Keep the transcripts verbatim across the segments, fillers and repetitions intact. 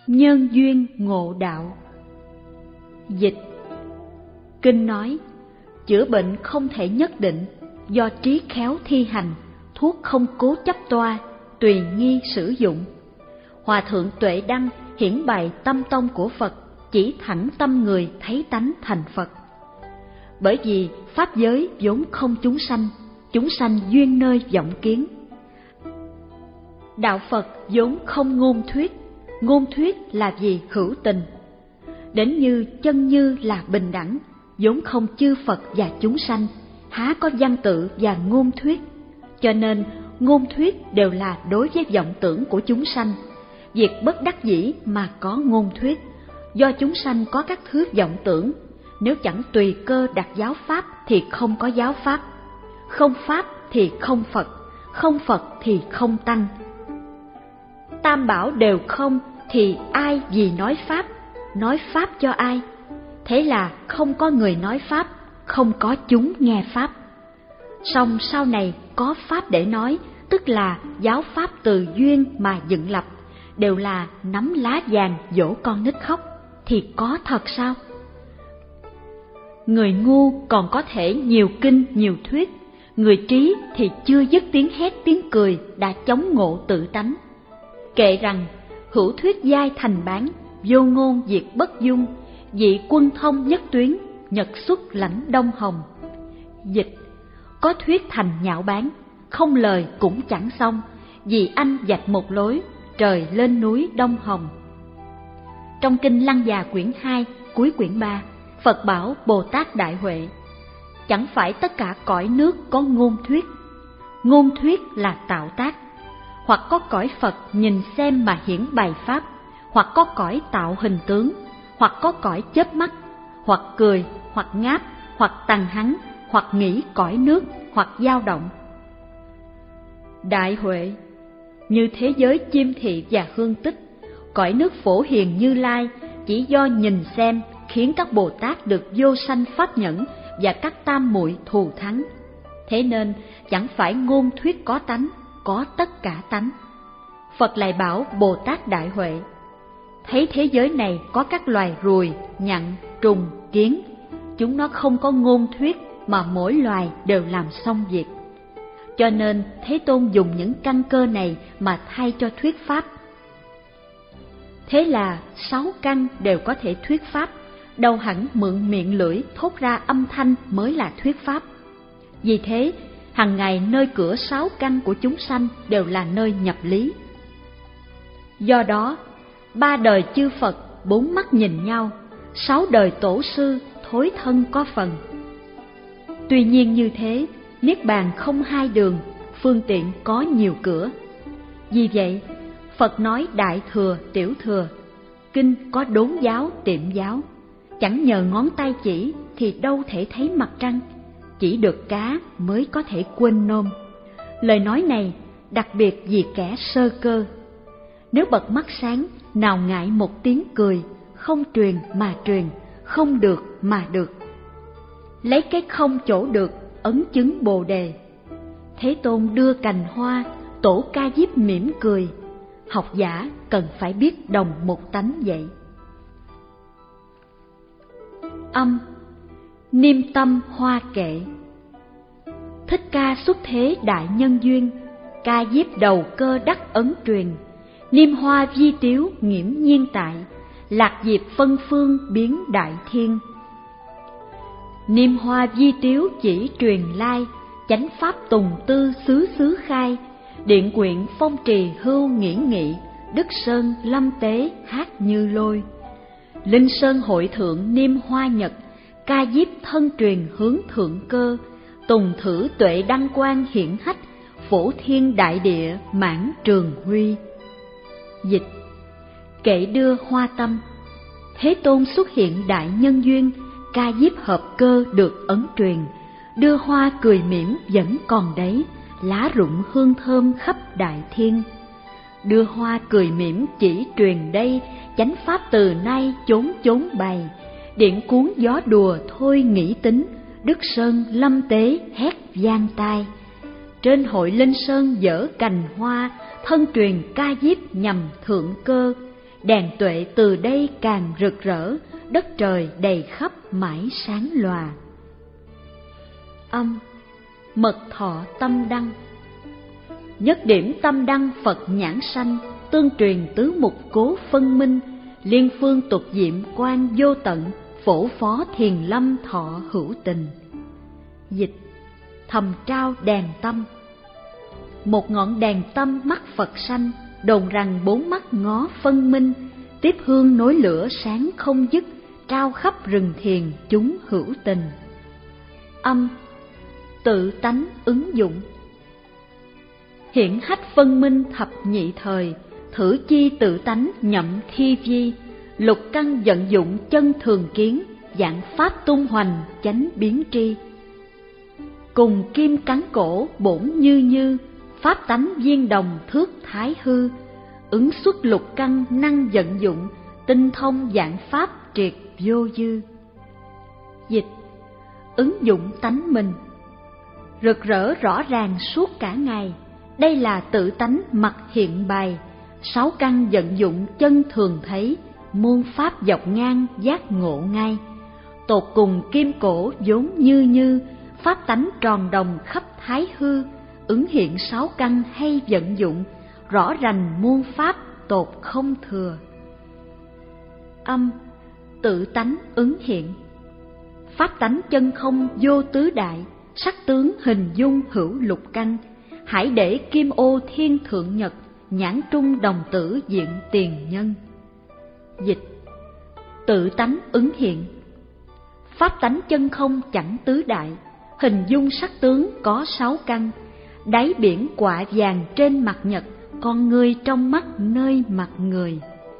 Nhân duyên ngộ đạo. Dịch. Kinh nói, chữa bệnh không thể nhất định, do trí khéo thi hành, thuốc không cố chấp toa, tùy nghi sử dụng. Hòa thượng Tuệ Đăng hiển bày tâm tông của Phật, chỉ thẳng tâm người thấy tánh thành Phật. Bởi vì pháp giới vốn không chúng sanh, chúng sanh duyên nơi vọng kiến. Đạo Phật vốn không ngôn thuyết, ngôn thuyết là vì hữu tình. Đến như chân như là bình đẳng, vốn không chư Phật và chúng sanh, há có văn tự và ngôn thuyết. Cho nên ngôn thuyết đều là đối với vọng tưởng của chúng sanh. Việc bất đắc dĩ mà có ngôn thuyết, do chúng sanh có các thứ vọng tưởng. Nếu chẳng tùy cơ đặt giáo pháp thì không có giáo pháp, không pháp thì không Phật, không Phật thì không tăng. Tam bảo đều không thì ai vì nói pháp, nói pháp cho ai? Thế là không có người nói pháp, không có chúng nghe pháp. Song sau này có pháp để nói, tức là giáo pháp từ duyên mà dựng lập, đều là nắm lá vàng dỗ con nít khóc, thì có thật sao? Người ngu còn có thể nhiều kinh nhiều thuyết, người trí thì chưa dứt tiếng hét tiếng cười đã chống ngộ tự tánh. Kệ rằng hữu thuyết giai thành bán, vô ngôn diệt bất dung, dị quân thông nhất tuyến, nhật xuất lãnh đông hồng. Dịch. Có thuyết thành nhạo báng, không lời cũng chẳng xong, vì anh vạch một lối, trời lên núi đông hồng. Trong kinh Lăng Già quyển hai, cuối quyển ba, Phật bảo Bồ Tát Đại Huệ, chẳng phải tất cả cõi nước có ngôn thuyết. Ngôn thuyết là tạo tác. Hoặc có cõi Phật nhìn xem mà hiển bày pháp, hoặc có cõi tạo hình tướng, hoặc có cõi chớp mắt, hoặc cười, hoặc ngáp, hoặc tằng hắng, hoặc nghĩ cõi nước, hoặc dao động. Đại Huệ, như thế giới chiêm thị và hương tích, cõi nước Phổ Hiền Như Lai chỉ do nhìn xem khiến các Bồ Tát được vô sanh pháp nhẫn và các tam muội thù thắng. Thế nên chẳng phải ngôn thuyết có tánh, có tất cả tánh. Phật lại bảo Bồ Tát Đại Huệ, thấy thế giới này có các loài ruồi, nhặn, trùng, kiến, chúng nó không có ngôn thuyết mà mỗi loài đều làm xong việc. Cho nên Thế Tôn dùng những căn cơ này mà thay cho thuyết pháp. Thế là sáu căn đều có thể thuyết pháp, đâu hẳn mượn miệng lưỡi thốt ra âm thanh mới là thuyết pháp. Vì thế, hằng ngày nơi cửa sáu căn của chúng sanh đều là nơi nhập lý. Do đó, ba đời chư Phật bốn mắt nhìn nhau, sáu đời tổ sư thối thân có phần. Tuy nhiên như thế, Niết Bàn không hai đường, phương tiện có nhiều cửa. Vì vậy, Phật nói đại thừa, tiểu thừa, kinh có đốn giáo, tiệm giáo. Chẳng nhờ ngón tay chỉ thì đâu thể thấy mặt trăng, chỉ được cá mới có thể quên nôm. Lời nói này đặc biệt vì kẻ sơ cơ. Nếu bật mắt sáng, nào ngại một tiếng cười, không truyền mà truyền, không được mà được. Lấy cái không chỗ được, ấn chứng Bồ Đề. Thế Tôn đưa cành hoa, tổ Ca Diếp mỉm cười. Học giả cần phải biết đồng một tánh vậy. Âm. Niêm tâm hoa kệ. Thích Ca xuất thế đại nhân duyên, Ca Diếp đầu cơ đắc ấn truyền. Niêm hoa vi tiếu nghiễm nhiên tại, lạc diệp phân phương biến đại thiên. Niêm hoa vi tiếu chỉ truyền lai, chánh pháp tùng tư xứ xứ khai. Điện quyện phong trì hưu nghĩ nghị, Đức Sơn lâm tế hát như lôi. Linh Sơn hội thượng niêm hoa nhật, Ca Diếp thân truyền hướng thượng cơ. Tùng thử tuệ đăng quang hiển hách, phổ thiên đại địa mãn trường huy. Dịch. Kệ đưa hoa tâm. Thế Tôn xuất hiện đại nhân duyên, Ca Diếp hợp cơ được ấn truyền. Đưa hoa cười mỉm vẫn còn đấy, lá rụng hương thơm khắp đại thiên. Đưa hoa cười mỉm chỉ truyền đây, chánh pháp từ nay chốn chốn bày. Điện cuốn gió đùa thôi nghĩ tính, Đức Sơn lâm tế hét vang tai. Trên hội Linh Sơn dở cành hoa, thân truyền Ca Diếp nhằm thượng cơ. đèn tuệ từ đây càng rực rỡ, đất trời đầy khắp mãi sáng lòa. Âm, mật thọ tâm đăng. Nhất điểm tâm đăng Phật nhãn sanh, tương truyền tứ mục cố phân minh, liên phương tục diệm quan vô tận, phổ phó thiền lâm thọ hữu tình. Dịch: thầm trao đèn tâm. Một ngọn đèn tâm mắt Phật sanh, đồn rằng bốn mắt ngó phân minh, tiếp hương nối lửa sáng không dứt, trao khắp rừng thiền chúng hữu tình. Âm, tự tánh ứng dụng. Hiển hách phân minh thập nhị thời, thử chi tự tánh nhậm thi vi, lục căn vận dụng chân thường kiến, dạng pháp tung hoành chánh biến tri. Cùng kim cắn cổ bổn như như, pháp tánh viên đồng thước thái hư, ứng xuất lục căn năng vận dụng, tinh thông dạng pháp triệt vô dư. Dịch: ứng dụng tánh mình. Rực rỡ rõ ràng suốt cả ngày, đây là tự tánh mặt hiện bày, sáu căn vận dụng chân thường thấy, muôn pháp dọc ngang giác ngộ ngay. Tột cùng kim cổ vốn như như, pháp tánh tròn đồng khắp thái hư, ứng hiện sáu căn hay vận dụng, rõ rành muôn pháp tột không thừa. Âm, tự tánh ứng hiện. Pháp tánh chân không vô tứ đại, sắc tướng hình dung hữu lục căn, hãy để kim ô thiên thượng nhật, nhãn trung đồng tử diện tiền nhân. Dịch: tự tánh ứng hiện. Pháp tánh chân không chẳng tứ đại, hình dung sắc tướng có sáu căn, đáy biển quạ vàng trên mặt nhật, con người trong mắt nơi mặt người.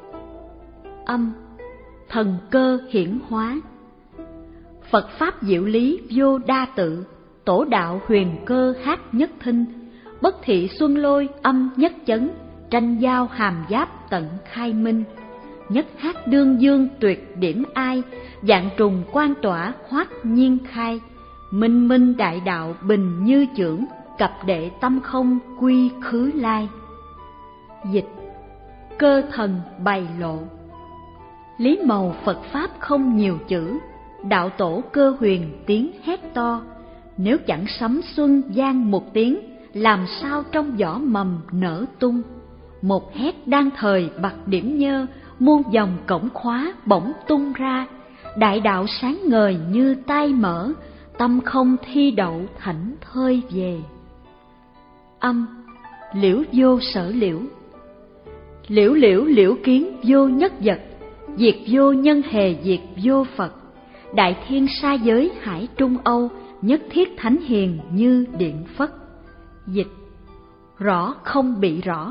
Âm, thần cơ hiển hóa. Phật pháp diệu lý vô đa tự, tổ đạo huyền cơ hát nhất thinh, bất thị xuân lôi âm nhất chấn, tranh giao hàm giáp tận khai minh. Nhất hát đương dương tuyệt điểm ai, dạng trùng quan tỏa hoát nhiên khai, minh minh đại đạo bình như chưởng, cập đệ tâm không quy khứ lai. Dịch: cơ thần bày lộ. Lý màu Phật pháp không nhiều chữ, đạo tổ cơ huyền tiếng hét to, nếu chẳng sấm xuân gian một tiếng, làm sao trong vỏ mầm nở tung. Một hét đang thời bặt điểm nhơ, muôn dòng cổng khóa bỗng tung ra, đại đạo sáng ngời như tai mở, tâm không thi đậu thảnh thơi về. Âm, liễu vô sở liễu. Liễu liễu liễu kiến vô nhất vật, diệt vô nhân hề diệt vô Phật, đại thiên sa giới hải trung âu, nhất thiết thánh hiền như điện phất. Dịch: rõ không bị rõ.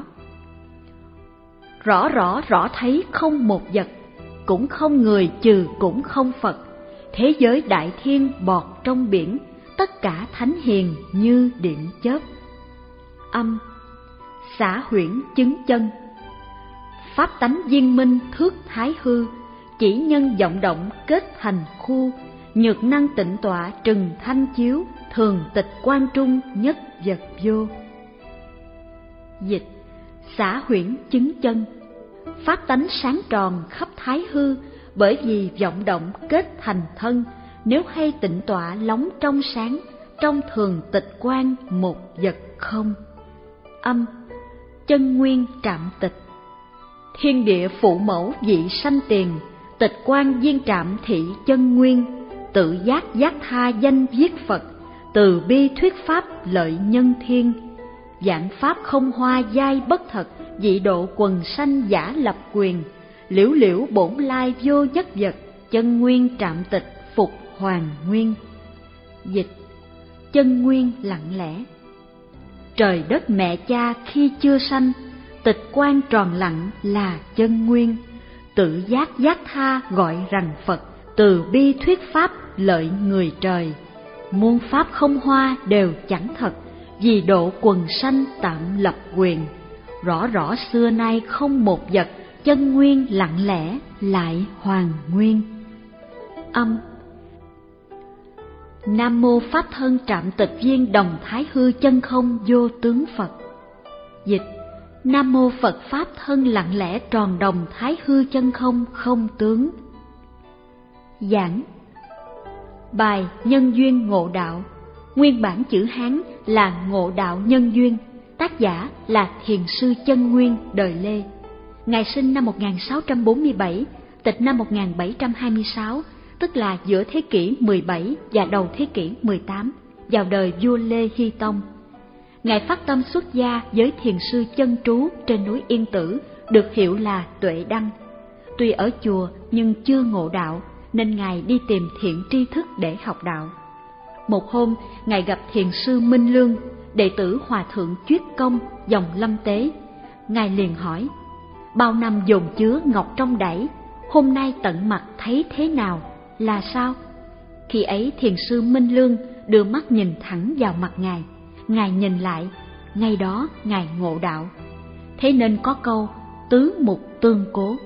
Rõ rõ rõ thấy không một vật, cũng không người trừ cũng không Phật, thế giới đại thiên bọt trong biển, tất cả thánh hiền như điện chớp. Âm, xả huyễn chứng chân. Pháp tánh viên minh thước thái hư, chỉ nhân vọng động kết thành khu, nhược năng tịnh tọa trừng thanh chiếu, thường tịch quan trung nhất vật vô. Dịch: xả huyễn chứng chân. Pháp tánh sáng tròn khắp thái hư, bởi vì vọng động kết thành thân, nếu hay tịnh tọa lóng trong sáng, trong thường tịch quan một vật không. Âm, chân nguyên trạm tịch. Thiên địa phụ mẫu dị sanh tiền, tịch quan viên trạm thị chân nguyên, tự giác giác tha danh viết Phật, từ bi thuyết pháp lợi nhân thiên. Dạng pháp không hoa giai bất thật, dị độ quần sanh giả lập quyền, liễu liễu bổn lai vô nhất vật, chân nguyên trạm tịch phục hoàn nguyên. Dịch: chân nguyên lặng lẽ. Trời đất mẹ cha khi chưa sanh, tịch quan tròn lặng là chân nguyên, tự giác giác tha gọi rằng Phật, từ bi thuyết pháp lợi người trời. Muôn pháp không hoa đều chẳng thật, vì độ quần sanh tạm lập quyền. Rõ rõ xưa nay không một vật, chân nguyên lặng lẽ lại hoàn nguyên. Âm, Nam mô Pháp thân trạm tịch viên đồng thái hư chân không vô tướng Phật. Dịch: Nam mô Phật Pháp thân lặng lẽ tròn đồng thái hư chân không không tướng. Giảng bài Nhân duyên ngộ đạo, nguyên bản chữ Hán là Ngộ đạo nhân duyên, tác giả là Thiền sư Chân Nguyên đời Lê. Ngài sinh năm một nghìn sáu trăm bốn mươi bảy, tịch năm một nghìn bảy trăm hai mươi sáu, tức là giữa thế kỷ mười bảy và đầu thế kỷ mười tám, vào đời vua Lê Hy Tông. Ngài phát tâm xuất gia với thiền sư chân trú trên núi Yên Tử, được hiệu là Tuệ Đăng. Tuy ở chùa nhưng chưa ngộ đạo, nên Ngài đi tìm thiện tri thức để học đạo. Một hôm, Ngài gặp thiền sư Minh Lương, đệ tử Hòa thượng Chuyết Công, dòng Lâm Tế. Ngài liền hỏi: bao năm dồn chứa ngọc trong đẩy, hôm nay tận mặt thấy thế nào, là sao? Khi ấy thiền sư Minh Lương đưa mắt nhìn thẳng vào mặt Ngài. Ngài nhìn lại, ngay đó Ngài ngộ đạo. Thế nên có câu tứ mục tương cố.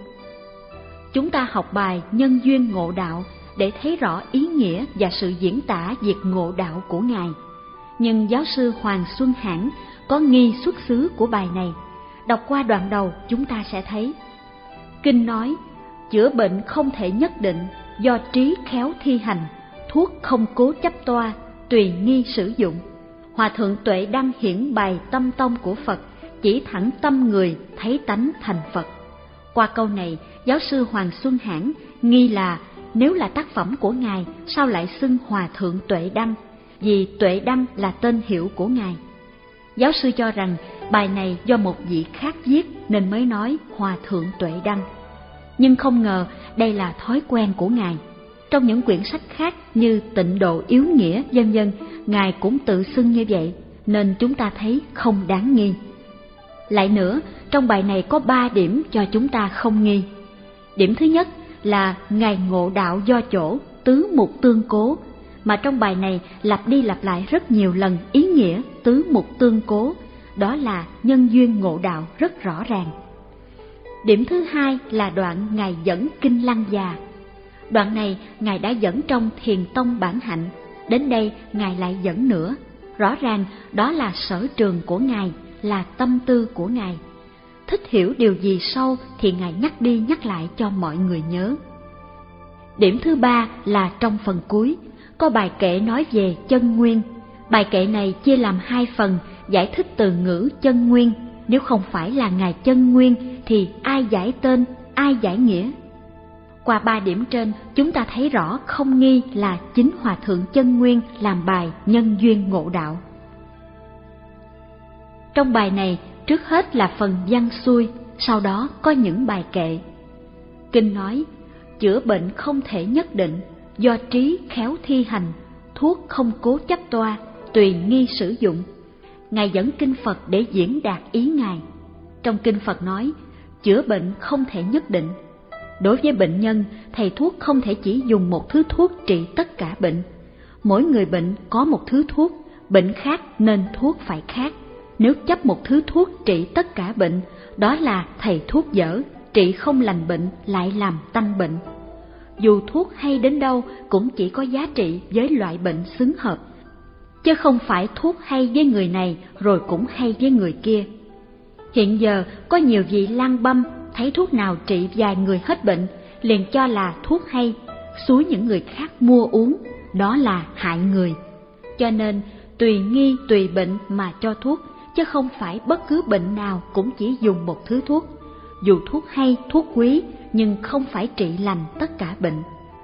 Chúng ta học bài Nhân duyên ngộ đạo để thấy rõ ý nghĩa và sự diễn tả việc ngộ đạo của Ngài. Nhưng giáo sư Hoàng Xuân Hãn có nghi xuất xứ của bài này. Đọc qua đoạn đầu chúng ta sẽ thấy: kinh nói chữa bệnh không thể nhất định, do trí khéo thi hành, thuốc không cố chấp toa, tùy nghi sử dụng. Hòa thượng Tuệ Đăng hiển bày tâm tông của Phật, chỉ thẳng tâm người thấy tánh thành Phật. Qua câu này, giáo sư Hoàng Xuân Hãn nghi là nếu là tác phẩm của Ngài, sao lại xưng Hòa thượng Tuệ Đăng, vì Tuệ Đăng là tên hiệu của Ngài. Giáo sư cho rằng bài này do một vị khác viết nên mới nói Hòa thượng Tuệ Đăng. Nhưng không ngờ đây là thói quen của Ngài. Trong những quyển sách khác như Tịnh Độ Yếu Nghĩa vân vân, Ngài cũng tự xưng như vậy, nên chúng ta thấy không đáng nghi. Lại nữa, trong bài này có ba điểm cho chúng ta không nghi. Điểm thứ nhất là Ngài ngộ đạo do chỗ tứ mục tương cố, mà trong bài này lặp đi lặp lại rất nhiều lần ý nghĩa tứ mục tương cố, đó là nhân duyên ngộ đạo rất rõ ràng. Điểm thứ hai là đoạn Ngài dẫn Kinh Lăng Già. Đoạn này Ngài đã dẫn trong Thiền Tông Bản Hạnh, đến đây Ngài lại dẫn nữa. Rõ ràng đó là sở trường của Ngài, là tâm tư của Ngài. Thích hiểu điều gì sâu thì Ngài nhắc đi nhắc lại cho mọi người nhớ. Điểm thứ ba là trong phần cuối, có bài kệ nói về chân nguyên. Bài kệ này chia làm hai phần, giải thích từ ngữ chân nguyên. Nếu không phải là Ngài chân nguyên thì ai giải tên, ai giải nghĩa? Qua ba điểm trên, chúng ta thấy rõ không nghi là chính Hòa thượng Chân Nguyên làm bài Nhân duyên ngộ đạo. Trong bài này, trước hết là phần văn xuôi, sau đó có những bài kệ. Kinh nói, chữa bệnh không thể nhất định, do trí khéo thi hành, thuốc không cố chấp toa, tùy nghi sử dụng. Ngài dẫn kinh Phật để diễn đạt ý Ngài. Trong kinh Phật nói, chữa bệnh không thể nhất định. Đối với bệnh nhân, thầy thuốc không thể chỉ dùng một thứ thuốc trị tất cả bệnh. Mỗi người bệnh có một thứ thuốc, bệnh khác nên thuốc phải khác. Nếu chấp một thứ thuốc trị tất cả bệnh, đó là thầy thuốc dở, trị không lành bệnh lại làm tăng bệnh. Dù thuốc hay đến đâu cũng chỉ có giá trị với loại bệnh xứng hợp, chứ không phải thuốc hay với người này rồi cũng hay với người kia. Hiện giờ có nhiều vị lang băm thấy thuốc nào trị vài người hết bệnh liền cho là thuốc hay, xúi những người khác mua uống, đó là hại người. Cho nên tùy nghi tùy bệnh mà cho thuốc, chứ không phải bất cứ bệnh nào cũng chỉ dùng một thứ thuốc. Dù thuốc hay, thuốc quý, nhưng không phải trị lành tất cả bệnh.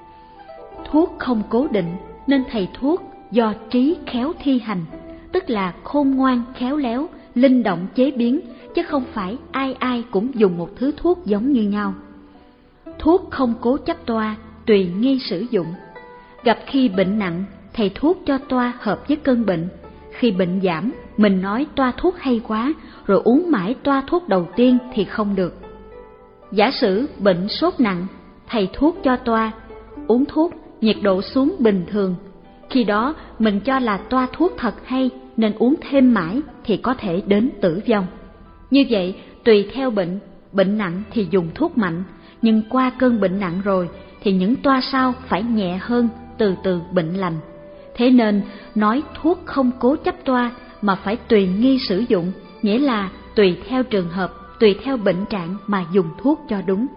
Thuốc không cố định, nên thầy thuốc do trí khéo thi hành, tức là khôn ngoan khéo léo, linh động chế biến, chứ không phải ai ai cũng dùng một thứ thuốc giống như nhau. Thuốc không cố chấp toa, tùy nghi sử dụng. Gặp khi bệnh nặng, thầy thuốc cho toa hợp với cơn bệnh. Khi bệnh giảm, mình nói toa thuốc hay quá, rồi uống mãi toa thuốc đầu tiên thì không được. Giả sử bệnh sốt nặng, thầy thuốc cho toa, uống thuốc, nhiệt độ xuống bình thường. Khi đó mình cho là toa thuốc thật hay, nên uống thêm mãi thì có thể đến tử vong. Như vậy, tùy theo bệnh, bệnh nặng thì dùng thuốc mạnh, nhưng qua cơn bệnh nặng rồi thì những toa sau phải nhẹ hơn, từ từ bệnh lành. Thế nên nói thuốc không cố chấp toa mà phải tùy nghi sử dụng, nghĩa là tùy theo trường hợp, tùy theo bệnh trạng mà dùng thuốc cho đúng.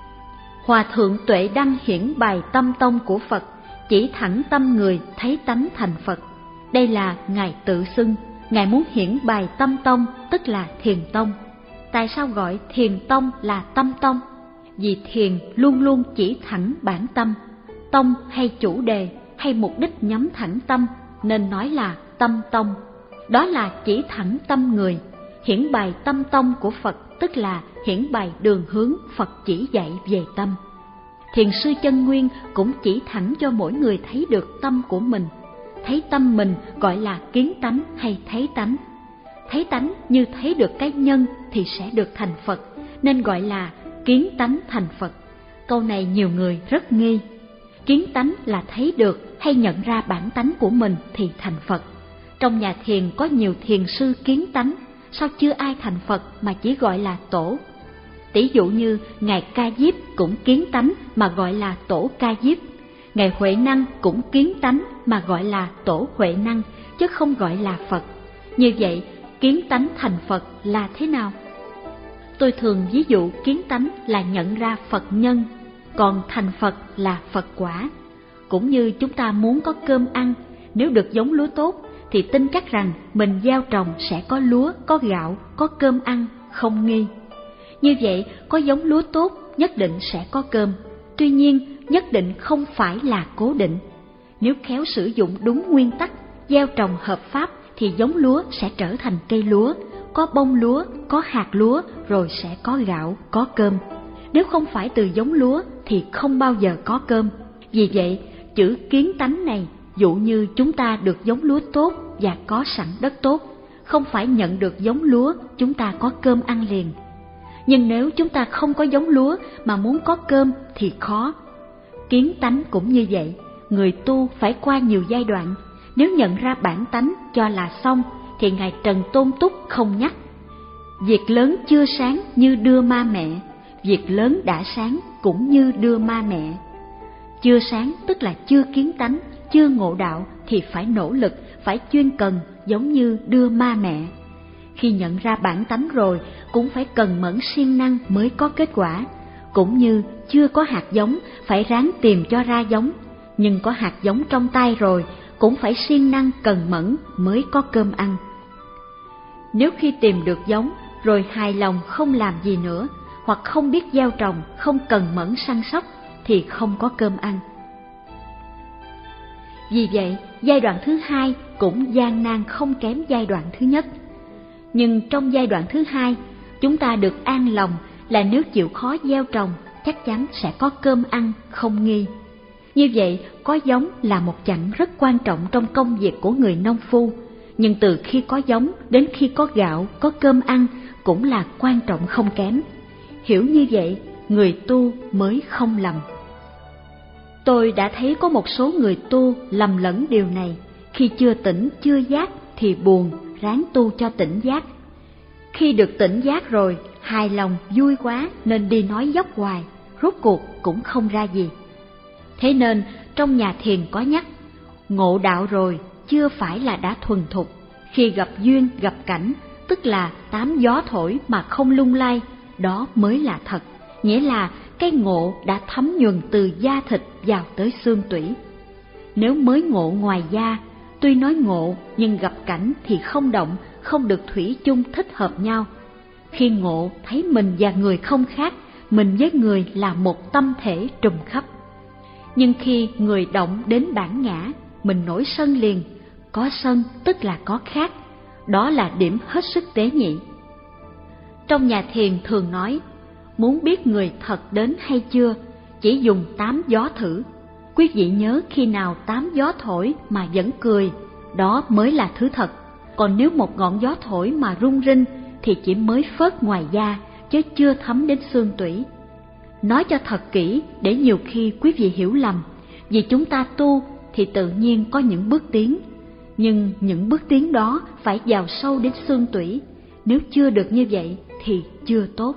Hòa thượng Tuệ Đăng hiển bày tâm tông của Phật, chỉ thẳng tâm người thấy tánh thành Phật. Đây là Ngài tự xưng, Ngài muốn hiển bày tâm tông, tức là thiền tông. Tại sao gọi thiền tông là tâm tông? Vì thiền luôn luôn chỉ thẳng bản tâm, tông hay chủ đề hay mục đích nhắm thẳng tâm, nên nói là tâm tông. Đó là chỉ thẳng tâm người, hiển bày tâm tông của Phật, tức là hiển bày đường hướng Phật chỉ dạy về tâm. Thiền sư Chân Nguyên cũng chỉ thẳng cho mỗi người thấy được tâm của mình. Thấy tâm mình gọi là kiến tánh hay thấy tánh. Thấy tánh như thấy được cái nhân thì sẽ được thành Phật, nên gọi là kiến tánh thành Phật. Câu này nhiều người rất nghi. Kiến tánh là thấy được hay nhận ra bản tánh của mình thì thành Phật. Trong nhà thiền có nhiều thiền sư kiến tánh, sao chưa ai thành Phật mà chỉ gọi là tổ? Tỷ dụ như Ngài Ca Diếp cũng kiến tánh mà gọi là tổ Ca Diếp. Ngài Huệ Năng cũng kiến tánh mà gọi là tổ Huệ Năng, chứ không gọi là Phật. Như vậy, kiến tánh thành Phật là thế nào? Tôi thường ví dụ kiến tánh là nhận ra Phật nhân, còn thành Phật là Phật quả. Cũng như chúng ta muốn có cơm ăn, nếu được giống lúa tốt thì tin chắc rằng mình gieo trồng sẽ có lúa, có gạo, có cơm ăn, không nghi. Như vậy, có giống lúa tốt nhất định sẽ có cơm, tuy nhiên nhất định không phải là cố định. Nếu khéo sử dụng đúng nguyên tắc, gieo trồng hợp pháp thì giống lúa sẽ trở thành cây lúa, có bông lúa, có hạt lúa, rồi sẽ có gạo, có cơm. Nếu không phải từ giống lúa thì không bao giờ có cơm. Vì vậy, chữ kiến tánh này, dụ như chúng ta được giống lúa tốt và có sẵn đất tốt, không phải nhận được giống lúa chúng ta có cơm ăn liền. Nhưng nếu chúng ta không có giống lúa mà muốn có cơm thì khó. Kiến tánh cũng như vậy, người tu phải qua nhiều giai đoạn. Nếu nhận ra bản tánh cho là xong thì Ngài Trần Tôn Túc không nhắc. Việc lớn chưa sáng như đưa ma mẹ, việc lớn đã sáng cũng như đưa ma mẹ. Chưa sáng tức là chưa kiến tánh, chưa ngộ đạo thì phải nỗ lực, phải chuyên cần, giống như đưa ma mẹ. Khi nhận ra bản tánh rồi cũng phải cần mẫn siêng năng mới có kết quả. Cũng như chưa có hạt giống phải ráng tìm cho ra giống, nhưng có hạt giống trong tay rồi cũng phải siêng năng cần mẫn mới có cơm ăn. Nếu khi tìm được giống rồi hài lòng không làm gì nữa, hoặc không biết gieo trồng, không cần mẫn săn sóc thì không có cơm ăn. Vì vậy, giai đoạn thứ hai cũng gian nan không kém giai đoạn thứ nhất. Nhưng trong giai đoạn thứ hai, chúng ta được an lòng là nếu chịu khó gieo trồng, chắc chắn sẽ có cơm ăn, không nghi. Như vậy, có giống là một chặng rất quan trọng trong công việc của người nông phu. Nhưng từ khi có giống đến khi có gạo, có cơm ăn cũng là quan trọng không kém. Hiểu như vậy, người tu mới không lầm. Tôi đã thấy có một số người tu lầm lẫn điều này. Khi chưa tỉnh, chưa giác thì buồn, ráng tu cho tỉnh giác. Khi được tỉnh giác rồi, hài lòng, vui quá nên đi nói dốc hoài, rốt cuộc cũng không ra gì. Thế nên trong nhà thiền có nhắc, ngộ đạo rồi chưa phải là đã thuần thục. Khi gặp duyên, gặp cảnh, tức là tám gió thổi mà không lung lay, đó mới là thật. Nghĩa là cái ngộ đã thấm nhuần từ da thịt vào tới xương tủy. Nếu mới ngộ ngoài da, tuy nói ngộ nhưng gặp cảnh thì không động, không được thủy chung thích hợp nhau. Khi ngộ thấy mình và người không khác, mình với người là một tâm thể trùm khắp. Nhưng khi người động đến bản ngã, mình nổi sân liền. Có sân tức là có khác, đó là điểm hết sức tế nhị. Trong nhà thiền thường nói, muốn biết người thật đến hay chưa, chỉ dùng tám gió thử. Quý vị nhớ khi nào tám gió thổi mà vẫn cười, đó mới là thứ thật. Còn nếu một ngọn gió thổi mà rung rinh thì chỉ mới phớt ngoài da, chứ chưa thấm đến xương tủy. Nói cho thật kỹ để nhiều khi quý vị hiểu lầm. Vì chúng ta tu thì tự nhiên có những bước tiến, nhưng những bước tiến đó phải vào sâu đến xương tủy. Nếu chưa được như vậy thì chưa tốt.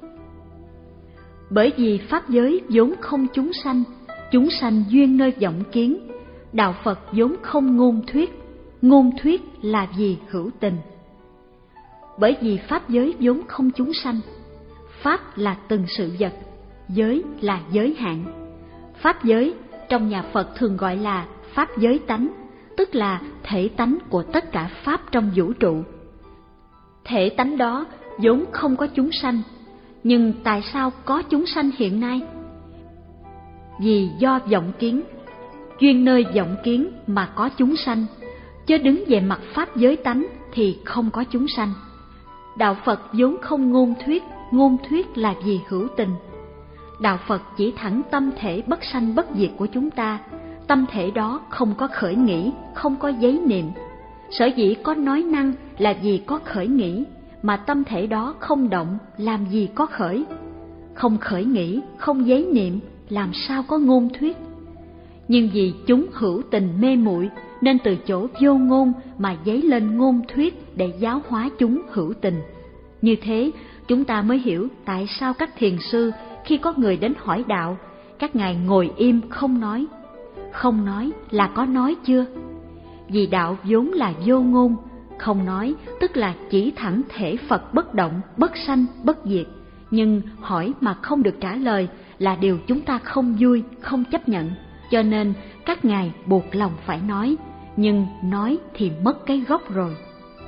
Bởi vì pháp giới vốn không chúng sanh, chúng sanh duyên nơi vọng kiến. Đạo Phật vốn không ngôn thuyết, ngôn thuyết là vì hữu tình. Bởi vì pháp giới vốn không chúng sanh. Pháp là từng sự vật, giới là giới hạn. Pháp giới trong nhà Phật thường gọi là pháp giới tánh, tức là thể tánh của tất cả pháp trong vũ trụ. Thể tánh đó vốn không có chúng sanh, nhưng tại sao có chúng sanh hiện nay? Vì do vọng kiến, duyên nơi vọng kiến mà có chúng sanh, chứ đứng về mặt pháp giới tánh thì không có chúng sanh. Đạo Phật vốn không ngôn thuyết, ngôn thuyết là vì hữu tình. Đạo Phật chỉ thẳng tâm thể bất sanh bất diệt của chúng ta, tâm thể đó không có khởi nghĩ, không có giấy niệm. Sở dĩ có nói năng là vì có khởi nghĩ, mà tâm thể đó không động, làm gì có khởi. Không khởi nghĩ, không giấy niệm, làm sao có ngôn thuyết. Nhưng vì chúng hữu tình mê muội nên từ chỗ vô ngôn mà dấy lên ngôn thuyết để giáo hóa chúng hữu tình. Như thế, chúng ta mới hiểu tại sao các thiền sư khi có người đến hỏi đạo, các ngài ngồi im không nói. Không nói là có nói chưa? Vì đạo vốn là vô ngôn, không nói tức là chỉ thẳng thể Phật bất động, bất sanh, bất diệt. Nhưng hỏi mà không được trả lời là điều chúng ta không vui, không chấp nhận. Cho nên các ngài buộc lòng phải nói, nhưng nói thì mất cái gốc rồi.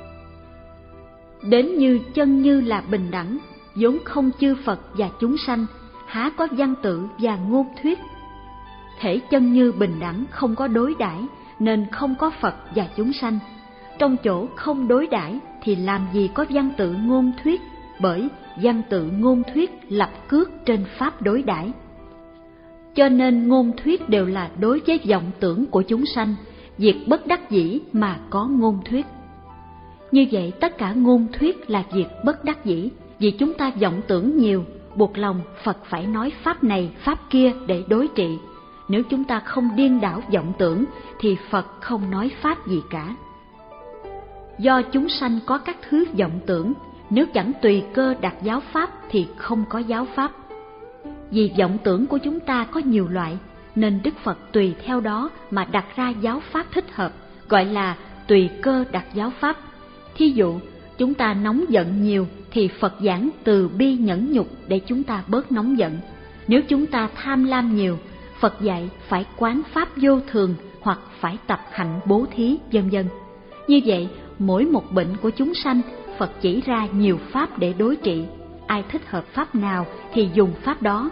Đến như chân như là bình đẳng, vốn không chư Phật và chúng sanh, há có văn tự và ngôn thuyết. Thể chân như bình đẳng không có đối đãi nên không có Phật và chúng sanh. Trong chỗ không đối đãi thì làm gì có văn tự ngôn thuyết, bởi văn tự ngôn thuyết lập cước trên pháp đối đãi. Cho nên ngôn thuyết đều là đối với vọng tưởng của chúng sanh, việc bất đắc dĩ mà có ngôn thuyết. Như vậy tất cả ngôn thuyết là việc bất đắc dĩ, vì chúng ta vọng tưởng nhiều, buộc lòng Phật phải nói pháp này, pháp kia để đối trị. Nếu chúng ta không điên đảo vọng tưởng thì Phật không nói pháp gì cả. Do chúng sanh có các thứ vọng tưởng, nếu chẳng tùy cơ đặt giáo pháp thì không có giáo pháp. Vì vọng tưởng của chúng ta có nhiều loại, nên Đức Phật tùy theo đó mà đặt ra giáo pháp thích hợp, gọi là tùy cơ đặt giáo pháp. Thí dụ, chúng ta nóng giận nhiều thì Phật giảng từ bi nhẫn nhục để chúng ta bớt nóng giận. Nếu chúng ta tham lam nhiều, Phật dạy phải quán pháp vô thường hoặc phải tập hạnh bố thí, vân vân. Như vậy, mỗi một bệnh của chúng sanh, Phật chỉ ra nhiều pháp để đối trị. Ai thích hợp pháp nào thì dùng pháp đó.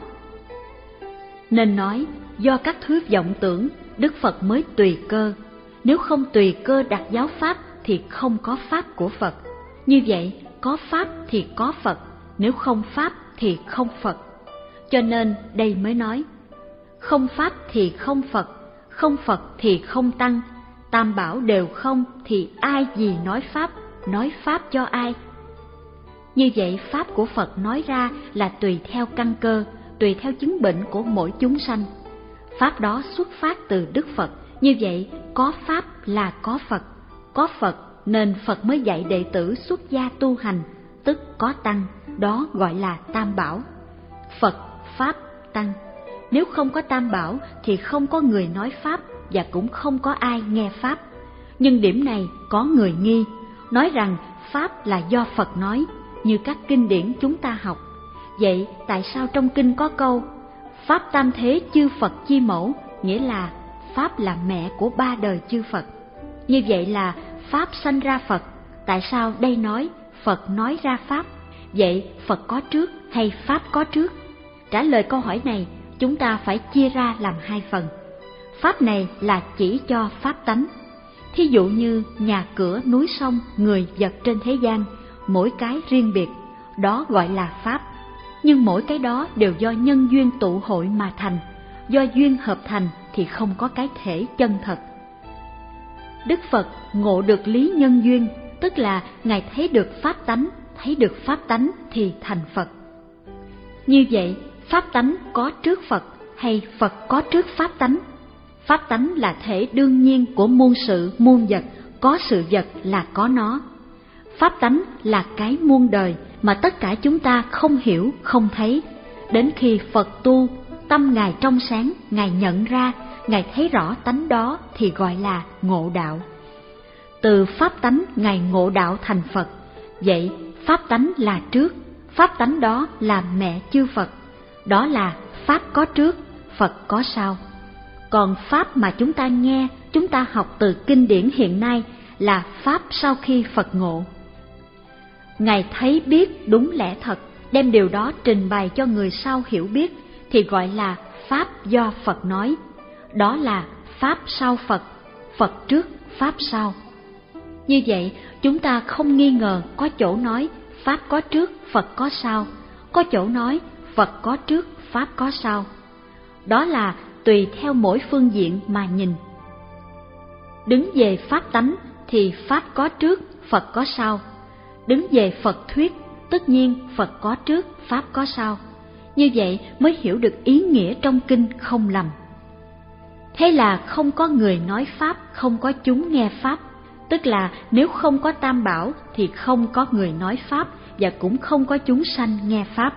Nên nói, do các thứ vọng tưởng, Đức Phật mới tùy cơ. Nếu không tùy cơ đặt giáo pháp thì không có pháp của Phật. Như vậy, có pháp thì có Phật, nếu không pháp thì không Phật. Cho nên đây mới nói, không pháp thì không Phật, không Phật thì không Tăng, tam bảo đều không thì ai gì nói pháp, nói pháp cho ai? Như vậy pháp của Phật nói ra là tùy theo căn cơ, tùy theo chứng bệnh của mỗi chúng sanh. Pháp đó xuất phát từ Đức Phật, như vậy có pháp là có Phật, có Phật nên Phật mới dạy đệ tử xuất gia tu hành, tức có Tăng, đó gọi là tam bảo. Phật, Pháp, Tăng. Nếu không có tam bảo thì không có người nói pháp và cũng không có ai nghe pháp. Nhưng điểm này có người nghi, nói rằng pháp là do Phật nói, như các kinh điển chúng ta học. Vậy tại sao trong kinh có câu Pháp tam thế chư Phật chi mẫu, nghĩa là Pháp là mẹ của ba đời chư Phật? Như vậy là Pháp sanh ra Phật. Tại sao đây nói Phật nói ra Pháp? Vậy Phật có trước hay Pháp có trước? Trả lời câu hỏi này, chúng ta phải chia ra làm hai phần. Pháp này là chỉ cho pháp tánh. Thí dụ như nhà cửa, núi sông, người vật trên thế gian, mỗi cái riêng biệt, đó gọi là Pháp. Nhưng mỗi cái đó đều do nhân duyên tụ hội mà thành, do duyên hợp thành thì không có cái thể chân thật. Đức Phật ngộ được lý nhân duyên, tức là Ngài thấy được pháp tánh, thấy được pháp tánh thì thành Phật. Như vậy, pháp tánh có trước Phật hay Phật có trước pháp tánh? Pháp tánh là thể đương nhiên của muôn sự muôn vật, có sự vật là có nó. Pháp tánh là cái muôn đời mà tất cả chúng ta không hiểu, không thấy. Đến khi Phật tu, tâm Ngài trong sáng, Ngài nhận ra, Ngài thấy rõ tánh đó thì gọi là ngộ đạo. Từ pháp tánh Ngài ngộ đạo thành Phật. Vậy pháp tánh là trước, pháp tánh đó là mẹ chư Phật. Đó là pháp có trước, Phật có sau. Còn pháp mà chúng ta nghe, chúng ta học từ kinh điển hiện nay là pháp sau khi Phật ngộ. Ngài thấy biết đúng lẽ thật, đem điều đó trình bày cho người sau hiểu biết thì gọi là pháp do Phật nói. Đó là pháp sau Phật, Phật trước, pháp sau. Như vậy, chúng ta không nghi ngờ có chỗ nói pháp có trước, Phật có sau, có chỗ nói Phật có trước, pháp có sau. Đó là tùy theo mỗi phương diện mà nhìn. Đứng về pháp tánh thì pháp có trước, Phật có sau. Đứng về Phật thuyết, tất nhiên Phật có trước, pháp có sau. Như vậy mới hiểu được ý nghĩa trong kinh không lầm. Thế là không có người nói pháp, không có chúng nghe pháp. Tức là nếu không có Tam Bảo thì không có người nói pháp và cũng không có chúng sanh nghe pháp.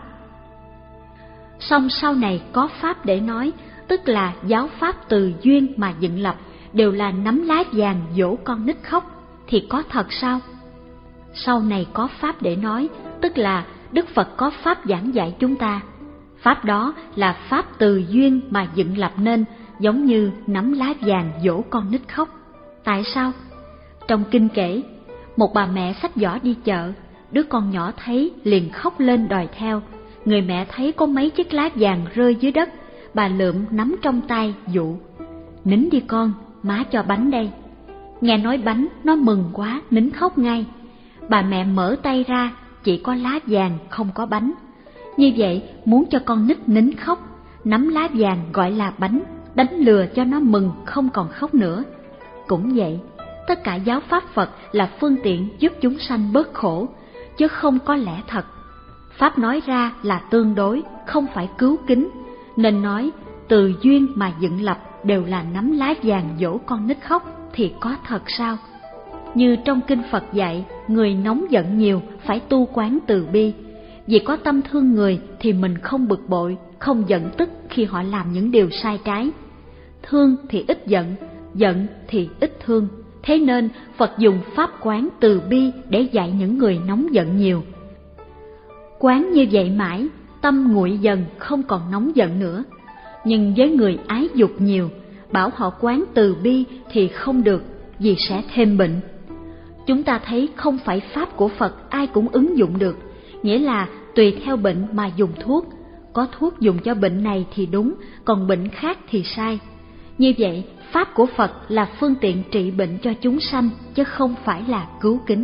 Song sau này có pháp để nói, tức là giáo pháp từ duyên mà dựng lập, đều là nắm lá vàng dỗ con nít khóc, thì có thật sao? Sau này có pháp để nói, tức là Đức Phật có pháp giảng dạy chúng ta. Pháp đó là pháp từ duyên mà dựng lập nên, giống như nắm lá vàng dỗ con nít khóc. Tại sao? Trong kinh kể, một bà mẹ xách giỏ đi chợ, đứa con nhỏ thấy liền khóc lên đòi theo. Người mẹ thấy có mấy chiếc lá vàng rơi dưới đất, bà lượm nắm trong tay dụ: "Nín đi con, má cho bánh đây." Nghe nói bánh, nó mừng quá, nín khóc ngay. Bà mẹ mở tay ra, chỉ có lá vàng không có bánh. Như vậy, muốn cho con nít nín khóc, nắm lá vàng gọi là bánh, đánh lừa cho nó mừng không còn khóc nữa. Cũng vậy, tất cả giáo pháp Phật là phương tiện giúp chúng sanh bớt khổ, chứ không có lẽ thật. Pháp nói ra là tương đối, không phải cứu kính, nên nói từ duyên mà dựng lập đều là nắm lá vàng dỗ con nít khóc thì có thật sao? Như trong kinh Phật dạy, người nóng giận nhiều phải tu quán từ bi. Vì có tâm thương người thì mình không bực bội, không giận tức khi họ làm những điều sai trái. Thương thì ít giận, giận thì ít thương. Thế nên Phật dùng pháp quán từ bi để dạy những người nóng giận nhiều. Quán như vậy mãi, tâm nguội dần không còn nóng giận nữa. Nhưng với người ái dục nhiều, bảo họ quán từ bi thì không được, vì sẽ thêm bệnh. Chúng ta thấy không phải pháp của Phật ai cũng ứng dụng được, nghĩa là tùy theo bệnh mà dùng thuốc. Có thuốc dùng cho bệnh này thì đúng, còn bệnh khác thì sai. Như vậy, pháp của Phật là phương tiện trị bệnh cho chúng sanh, chứ không phải là cứu kính.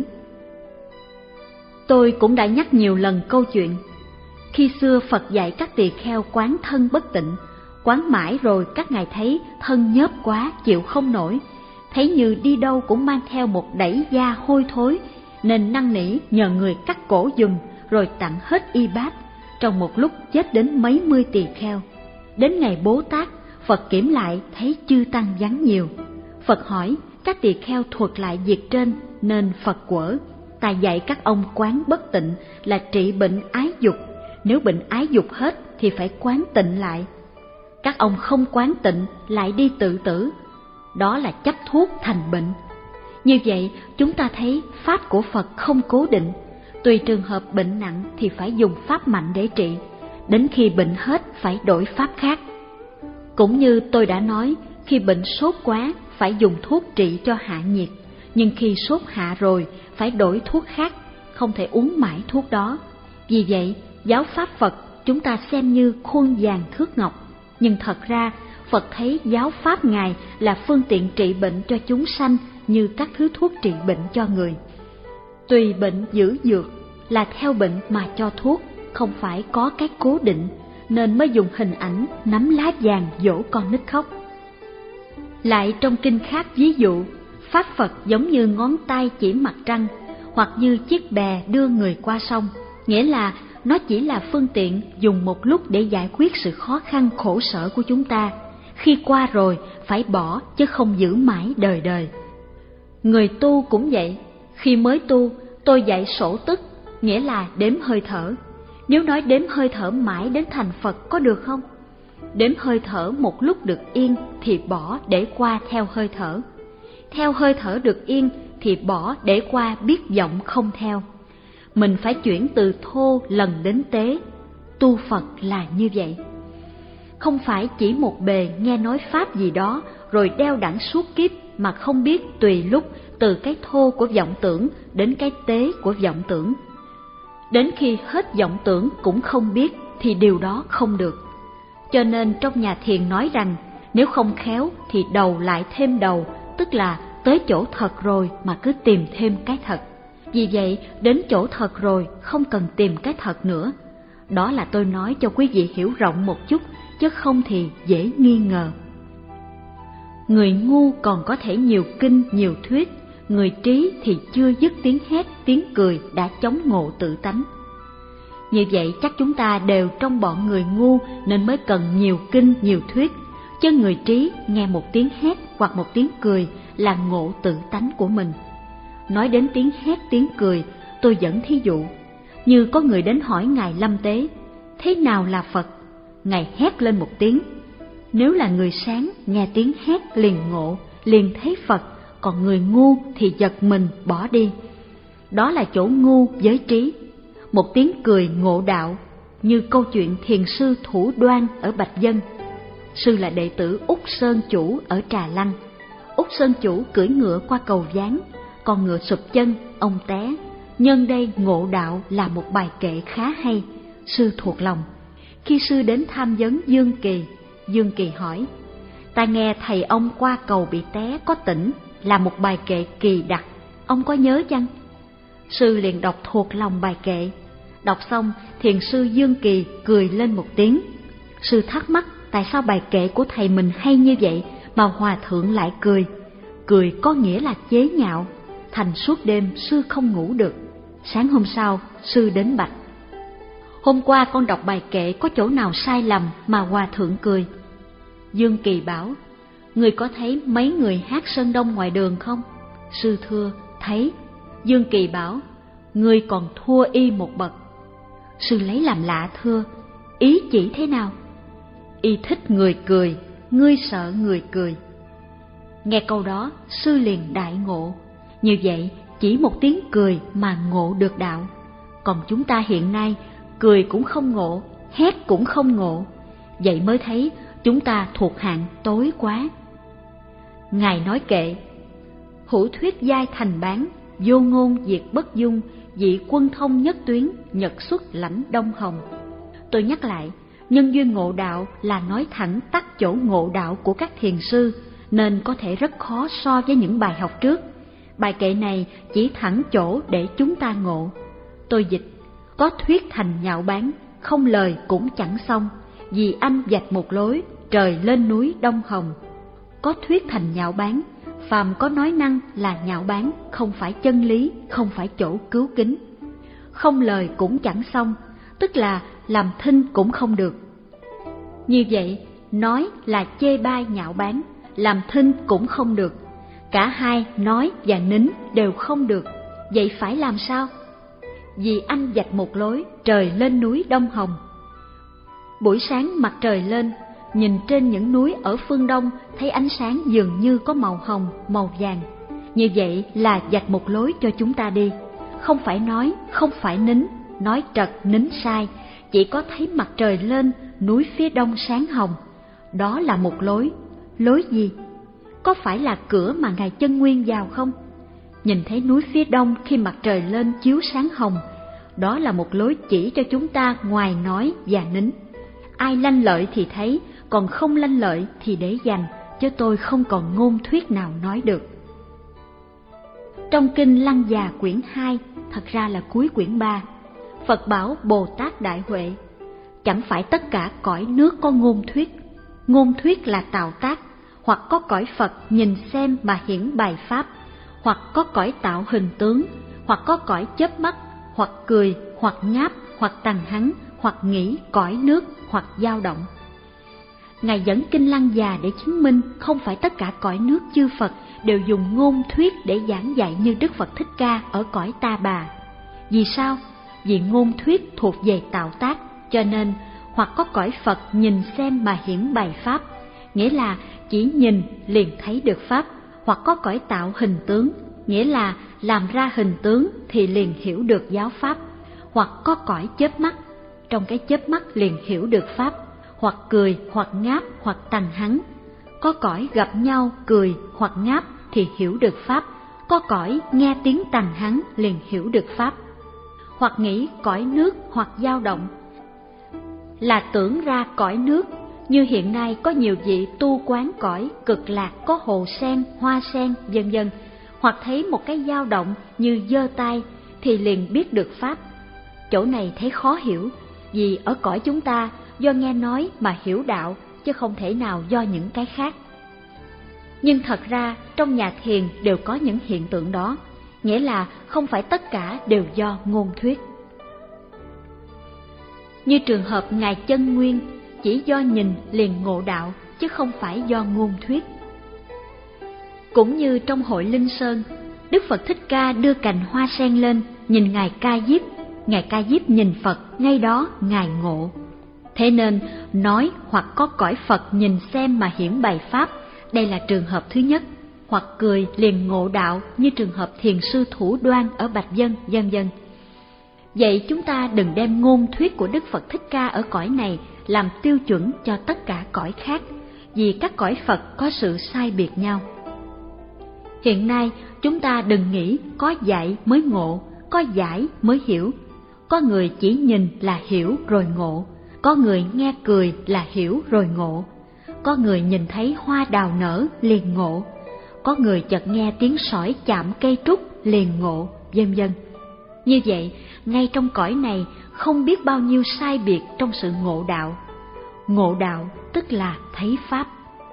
Tôi cũng đã nhắc nhiều lần câu chuyện. Khi xưa Phật dạy các tỳ kheo quán thân bất tịnh, quán mãi rồi các ngài thấy thân nhớp quá chịu không nổi, thấy như đi đâu cũng mang theo một đẩy da hôi thối, nên năn nỉ nhờ người cắt cổ giùm, rồi tặng hết y bát. Trong một lúc chết đến mấy mươi tỳ kheo. Đến ngày Bố Tát, Phật kiểm lại thấy chư tăng vắng nhiều. Phật hỏi, các tỳ kheo thuật lại việc trên, nên Phật quở: Ta dạy các ông quán bất tịnh là trị bệnh ái dục, nếu bệnh ái dục hết thì phải quán tịnh lại. Các ông không quán tịnh lại đi tự tử, đó là chấp thuốc thành bệnh. Như vậy chúng ta thấy pháp của Phật không cố định, tùy trường hợp bệnh nặng thì phải dùng pháp mạnh để trị, đến khi bệnh hết phải đổi pháp khác. Cũng như tôi đã nói, khi bệnh sốt quá phải dùng thuốc trị cho hạ nhiệt, nhưng khi sốt hạ rồi phải đổi thuốc khác, không thể uống mãi thuốc đó. Vì vậy, giáo pháp Phật chúng ta xem như khuôn vàng thước ngọc, nhưng thật ra Phật thấy giáo pháp Ngài là phương tiện trị bệnh cho chúng sanh như các thứ thuốc trị bệnh cho người. Tùy bệnh giữ dược, là theo bệnh mà cho thuốc, không phải có cái cố định, nên mới dùng hình ảnh nắm lá vàng dỗ con nít khóc. Lại trong kinh khác ví dụ, pháp Phật giống như ngón tay chỉ mặt trăng, hoặc như chiếc bè đưa người qua sông, nghĩa là nó chỉ là phương tiện dùng một lúc để giải quyết sự khó khăn khổ sở của chúng ta. Khi qua rồi phải bỏ, chứ không giữ mãi đời đời. Người tu cũng vậy, khi mới tu tôi dạy sổ tức, nghĩa là đếm hơi thở. Nếu nói đếm hơi thở mãi đến thành Phật có được không? Đếm hơi thở một lúc được yên thì bỏ để qua theo hơi thở. Theo hơi thở được yên thì bỏ để qua biết vọng không theo. mình phải chuyển từ thô lần đến tế. Tu Phật là như vậy. Không phải chỉ một bề nghe nói pháp gì đó rồi đeo đẳng suốt kiếp mà không biết tùy lúc từ cái thô của vọng tưởng đến cái tế của vọng tưởng. Đến khi hết vọng tưởng cũng không biết thì điều đó không được. Cho nên trong nhà thiền nói rằng nếu không khéo thì đầu lại thêm đầu, tức là tới chỗ thật rồi mà cứ tìm thêm cái thật. Vì vậy đến chỗ thật rồi không cần tìm cái thật nữa. Đó là tôi nói cho quý vị hiểu rộng một chút, chứ không thì dễ nghi ngờ. Người ngu còn có thể nhiều kinh nhiều thuyết, người trí thì chưa dứt tiếng hét tiếng cười đã chống ngộ tự tánh. Như vậy chắc chúng ta đều trong bọn người ngu nên mới cần nhiều kinh nhiều thuyết, chứ người trí nghe một tiếng hét hoặc một tiếng cười là ngộ tự tánh của mình. Nói đến tiếng hét tiếng cười, tôi dẫn thí dụ, như có người đến hỏi Ngài Lâm Tế, thế nào là Phật? Ngài hét lên một tiếng. Nếu là người sáng nghe tiếng hét liền ngộ, liền thấy Phật, còn người ngu thì giật mình bỏ đi. Đó là chỗ ngu với trí. Một tiếng cười ngộ đạo, như câu chuyện thiền sư Thủ Đoan ở Bạch Dân. Sư là đệ tử Úc Sơn Chủ ở Trà Lăng. Úc Sơn Chủ cưỡi ngựa qua cầu Gián, con ngựa sụp chân, ông té. Nhân đây ngộ đạo là một bài kệ khá hay, sư thuộc lòng. Khi sư đến tham vấn Dương Kỳ, Dương Kỳ hỏi, ta nghe thầy ông qua cầu bị té có tỉnh, là một bài kệ kỳ đặc, ông có nhớ chăng? Sư liền đọc thuộc lòng bài kệ. Đọc xong, thiền sư Dương Kỳ cười lên một tiếng. Sư thắc mắc tại sao bài kệ của thầy mình hay như vậy mà hòa thượng lại cười. Cười có nghĩa là chế nhạo. Thành suốt đêm sư không ngủ được. Sáng hôm sau, sư đến bạch, hôm qua con đọc bài kệ có chỗ nào sai lầm mà hòa thượng cười? Dương Kỳ bảo, người có thấy mấy người hát Sơn Đông ngoài đường không? Sư thưa, thấy. Dương Kỳ bảo, người còn thua y một bậc. Sư lấy làm lạ thưa, ý chỉ thế nào? Y thích người cười, ngươi sợ người cười. Nghe câu đó, sư liền đại ngộ. Như vậy, chỉ một tiếng cười mà ngộ được đạo. Còn chúng ta hiện nay, cười cũng không ngộ, hét cũng không ngộ. Vậy mới thấy chúng ta thuộc hạng tối quá. Ngài nói kệ, hữu thuyết giai thành bán, vô ngôn diệt bất dung, dị quân thông nhất tuyến, nhật xuất lãnh đông hồng. Tôi nhắc lại, nhân duyên ngộ đạo là nói thẳng tắt chỗ ngộ đạo của các thiền sư, nên có thể rất khó so với những bài học trước. Bài kệ này chỉ thẳng chỗ để chúng ta ngộ. Tôi dịch, có thuyết thành nhạo báng, không lời cũng chẳng xong, vì anh vạch một lối, trời lên núi đông hồng. Có thuyết thành nhạo báng, phàm có nói năng là nhạo báng, không phải chân lý, không phải chỗ cứu kính. Không lời cũng chẳng xong, tức là làm thinh cũng không được. Như vậy, nói là chê bai nhạo báng, làm thinh cũng không được. Cả hai nói và nín đều không được. Vậy phải làm sao? Vì anh vạch một lối, trời lên núi đông hồng. Buổi sáng mặt trời lên, nhìn trên những núi ở phương đông thấy ánh sáng dường như có màu hồng, màu vàng. Như vậy là vạch một lối cho chúng ta đi. Không phải nói, không phải nín, nói trật nín sai, chỉ có thấy mặt trời lên, núi phía đông sáng hồng. Đó là một lối. Lối gì? Có phải là cửa mà Ngài Chân Nguyên vào không? Nhìn thấy núi phía đông khi mặt trời lên chiếu sáng hồng, đó là một lối chỉ cho chúng ta ngoài nói và nín. Ai lanh lợi thì thấy, còn không lanh lợi thì để dành, chứ tôi không còn ngôn thuyết nào nói được. Trong kinh Lăng Già quyển hai, thật ra là cuối quyển ba, Phật bảo Bồ Tát Đại Huệ, chẳng phải tất cả cõi nước có ngôn thuyết. Ngôn thuyết là tạo tác, hoặc có cõi Phật nhìn xem mà hiển bài pháp, hoặc có cõi tạo hình tướng, hoặc có cõi chớp mắt, hoặc cười, hoặc ngáp, hoặc tằng hắng, hoặc nghĩ cõi nước, hoặc dao động. Ngài dẫn kinh Lăng Già để chứng minh không phải tất cả cõi nước chư Phật đều dùng ngôn thuyết để giảng dạy như Đức Phật Thích Ca ở cõi Ta Bà. Vì sao? Vì ngôn thuyết thuộc về tạo tác, cho nên hoặc có cõi Phật nhìn xem mà hiển bài pháp, nghĩa là chỉ nhìn liền thấy được pháp, hoặc có cõi tạo hình tướng, nghĩa là làm ra hình tướng thì liền hiểu được giáo pháp, hoặc có cõi chớp mắt, trong cái chớp mắt liền hiểu được pháp, hoặc cười, hoặc ngáp, hoặc tằng hắng. Có cõi gặp nhau, cười hoặc ngáp thì hiểu được pháp, có cõi nghe tiếng tằng hắng liền hiểu được pháp. Hoặc nghĩ cõi nước hoặc dao động, là tưởng ra cõi nước, như hiện nay có nhiều vị tu quán cõi cực lạc có hồ sen, hoa sen, vân vân, hoặc thấy một cái dao động như giơ tay thì liền biết được pháp. Chỗ này thấy khó hiểu, vì ở cõi chúng ta do nghe nói mà hiểu đạo, chứ không thể nào do những cái khác. Nhưng thật ra trong nhà thiền đều có những hiện tượng đó, nghĩa là không phải tất cả đều do ngôn thuyết. Như trường hợp Ngài Chân Nguyên, chỉ do nhìn liền ngộ đạo, chứ không phải do ngôn thuyết. Cũng như trong hội Linh Sơn, Đức Phật Thích Ca đưa cành hoa sen lên, nhìn Ngài Ca Diếp, Ngài Ca Diếp nhìn Phật, ngay đó Ngài ngộ. Thế nên, nói hoặc có cõi Phật nhìn xem mà hiển bày pháp, đây là trường hợp thứ nhất. Hoặc cười liền ngộ đạo, như trường hợp thiền sư Thủ Đoan ở Bạch Vân, vân vân. Vậy chúng ta đừng đem ngôn thuyết của Đức Phật Thích Ca ở cõi này làm tiêu chuẩn cho tất cả cõi khác, vì các cõi Phật có sự sai biệt nhau. Hiện nay chúng ta đừng nghĩ có dạy mới ngộ, có giải mới hiểu. Có người chỉ nhìn là hiểu rồi ngộ, có người nghe cười là hiểu rồi ngộ, có người nhìn thấy hoa đào nở liền ngộ, có người chợt nghe tiếng sỏi chạm cây trúc liền ngộ, vân vân. Như vậy, ngay trong cõi này không biết bao nhiêu sai biệt trong sự ngộ đạo. Ngộ đạo tức là thấy pháp.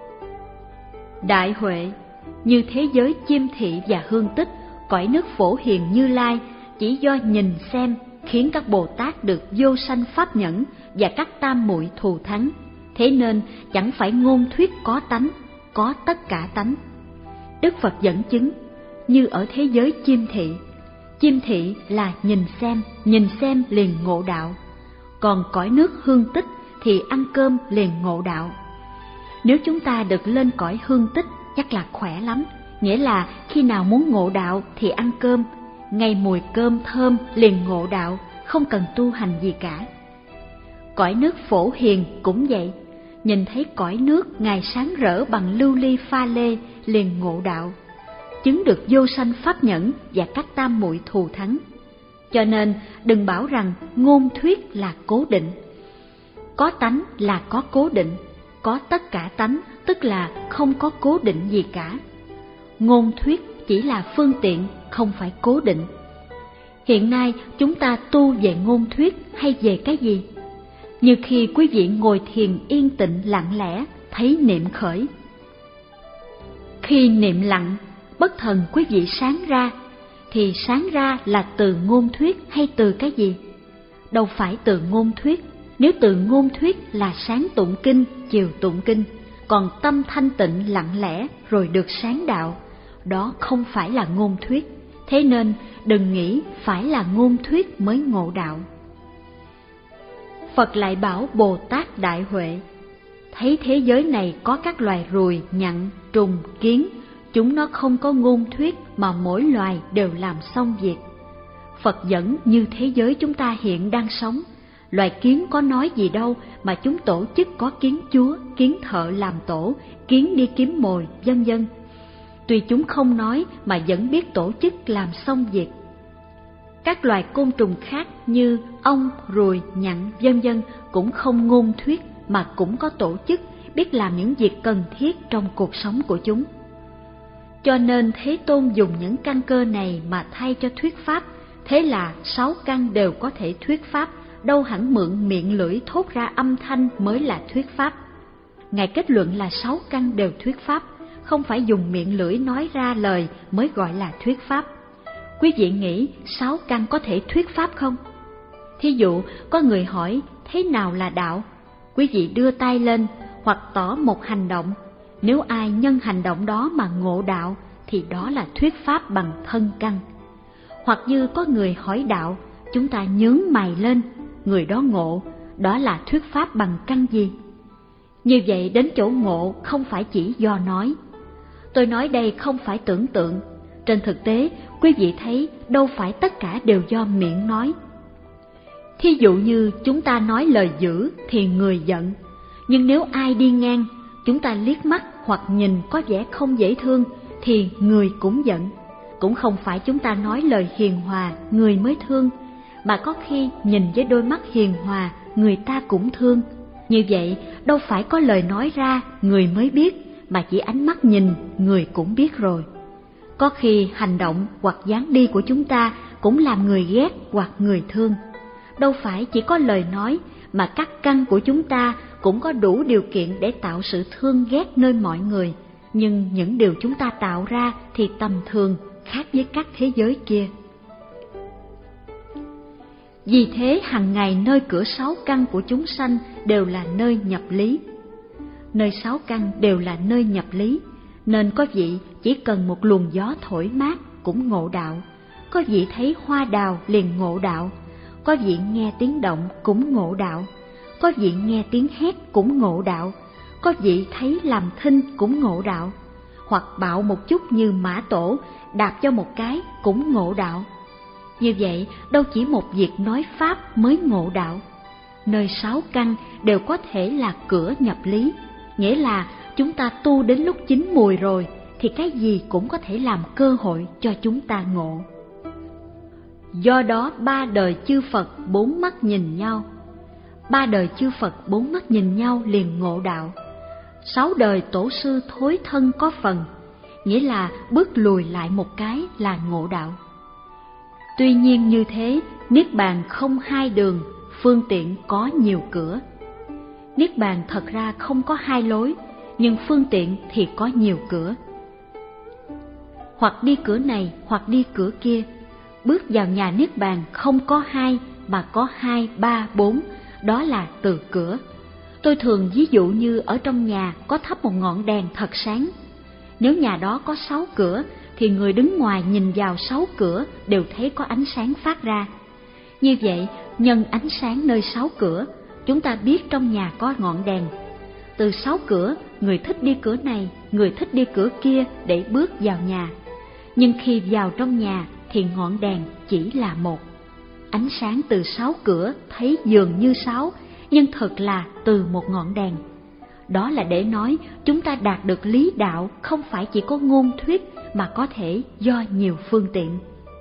Đại huệ, như thế giới chiêm thị và hương tích, cõi nước Phổ Hiền Như Lai, chỉ do nhìn xem khiến các Bồ Tát được vô sanh pháp nhẫn và các tam muội thù thắng. Thế nên chẳng phải ngôn thuyết có tánh, có tất cả tánh. Đức Phật dẫn chứng, như ở thế giới chiêm thị, chiêm thị là nhìn xem, nhìn xem liền ngộ đạo. Còn cõi nước hương tích thì ăn cơm liền ngộ đạo. Nếu chúng ta được lên cõi hương tích chắc là khỏe lắm, nghĩa là khi nào muốn ngộ đạo thì ăn cơm, ngay mùi cơm thơm liền ngộ đạo, không cần tu hành gì cả. Cõi nước Phổ Hiền cũng vậy, nhìn thấy cõi nước Ngài sáng rỡ bằng lưu ly pha lê liền ngộ đạo, chứng được vô sanh pháp nhẫn và các tam muội thù thắng. Cho nên đừng bảo rằng ngôn thuyết là cố định. Có tánh là có cố định, có tất cả tánh tức là không có cố định gì cả. Ngôn thuyết chỉ là phương tiện, không phải cố định. Hiện nay chúng ta tu về ngôn thuyết hay về cái gì? Như khi quý vị ngồi thiền yên tĩnh lặng lẽ, thấy niệm khởi. Khi niệm lặng, bất thần quý vị sáng ra, thì sáng ra là từ ngôn thuyết hay từ cái gì? Đâu phải từ ngôn thuyết. Nếu từ ngôn thuyết là sáng tụng kinh, chiều tụng kinh, còn tâm thanh tịnh lặng lẽ rồi được sáng đạo, đó không phải là ngôn thuyết. Thế nên đừng nghĩ phải là ngôn thuyết mới ngộ đạo. Phật lại bảo Bồ Tát Đại Huệ, thấy thế giới này có các loài ruồi, nhặn, trùng, kiến, chúng nó không có ngôn thuyết mà mỗi loài đều làm xong việc. Phật dẫn như thế giới chúng ta hiện đang sống, loài kiến có nói gì đâu mà chúng tổ chức có kiến chúa, kiến thợ làm tổ, kiến đi kiếm mồi, vân vân. Tuy chúng không nói mà vẫn biết tổ chức làm xong việc. Các loài côn trùng khác như ong, ruồi, nhặn, vân vân cũng không ngôn thuyết mà cũng có tổ chức, biết làm những việc cần thiết trong cuộc sống của chúng. Cho nên Thế Tôn dùng những căn cơ này mà thay cho thuyết pháp, thế là sáu căn đều có thể thuyết pháp, đâu hẳn mượn miệng lưỡi thốt ra âm thanh mới là thuyết pháp. Ngài kết luận là sáu căn đều thuyết pháp, không phải dùng miệng lưỡi nói ra lời mới gọi là thuyết pháp. Quý vị nghĩ sáu căn có thể thuyết pháp không? Thí dụ có người hỏi thế nào là đạo, quý vị đưa tay lên hoặc tỏ một hành động. Nếu ai nhân hành động đó mà ngộ đạo thì đó là thuyết pháp bằng thân căn. Hoặc như có người hỏi đạo, chúng ta nhướng mày lên, người đó ngộ, đó là thuyết pháp bằng căn gì? Như vậy đến chỗ ngộ không phải chỉ do nói. Tôi nói đây không phải tưởng tượng. Trên thực tế, quý vị thấy đâu phải tất cả đều do miệng nói. Thí dụ như chúng ta nói lời dữ thì người giận, nhưng nếu ai đi ngang, chúng ta liếc mắt hoặc nhìn có vẻ không dễ thương thì người cũng giận. Cũng không phải chúng ta nói lời hiền hòa người mới thương, mà có khi nhìn với đôi mắt hiền hòa người ta cũng thương. Như vậy đâu phải có lời nói ra người mới biết, mà chỉ ánh mắt nhìn người cũng biết rồi. Có khi hành động hoặc dáng đi của chúng ta cũng làm người ghét hoặc người thương. Đâu phải chỉ có lời nói, mà các căn của chúng ta cũng có đủ điều kiện để tạo sự thương ghét nơi mọi người. Nhưng những điều chúng ta tạo ra thì tầm thường, khác với các thế giới kia. Vì thế hàng ngày nơi cửa sáu căn của chúng sanh đều là nơi nhập lý. Nơi sáu căn đều là nơi nhập lý, nên có vị chỉ cần một luồng gió thổi mát cũng ngộ đạo, có vị thấy hoa đào liền ngộ đạo, có vị nghe tiếng động cũng ngộ đạo, có vị nghe tiếng hét cũng ngộ đạo, có vị thấy làm thinh cũng ngộ đạo, hoặc bạo một chút như mã tổ, đạp cho một cái cũng ngộ đạo. Như vậy đâu chỉ một việc nói pháp mới ngộ đạo. Nơi sáu căn đều có thể là cửa nhập lý, nghĩa là chúng ta tu đến lúc chín mùi rồi thì cái gì cũng có thể làm cơ hội cho chúng ta ngộ. Do đó ba đời chư Phật bốn mắt nhìn nhau. Ba đời chư Phật bốn mắt nhìn nhau liền ngộ đạo. Sáu đời tổ sư thối thân có phần, nghĩa là bước lùi lại một cái là ngộ đạo. Tuy nhiên như thế, Niết Bàn không hai đường, phương tiện có nhiều cửa. Niết Bàn thật ra không có hai lối, nhưng phương tiện thì có nhiều cửa. Hoặc đi cửa này hoặc đi cửa kia. Bước vào nhà Niết Bàn không có hai mà có hai, ba, bốn, đó là từ cửa. Tôi thường ví dụ như ở trong nhà có thắp một ngọn đèn thật sáng. Nếu nhà đó có sáu cửa thì người đứng ngoài nhìn vào sáu cửa đều thấy có ánh sáng phát ra. Như vậy, nhân ánh sáng nơi sáu cửa, chúng ta biết trong nhà có ngọn đèn. Từ sáu cửa, người thích đi cửa này, người thích đi cửa kia để bước vào nhà. Nhưng khi vào trong nhà thì ngọn đèn chỉ là một. Ánh sáng từ sáu cửa thấy dường như sáu, nhưng thật là từ một ngọn đèn. Đó là để nói chúng ta đạt được lý đạo không phải chỉ có ngôn thuyết mà có thể do nhiều phương tiện.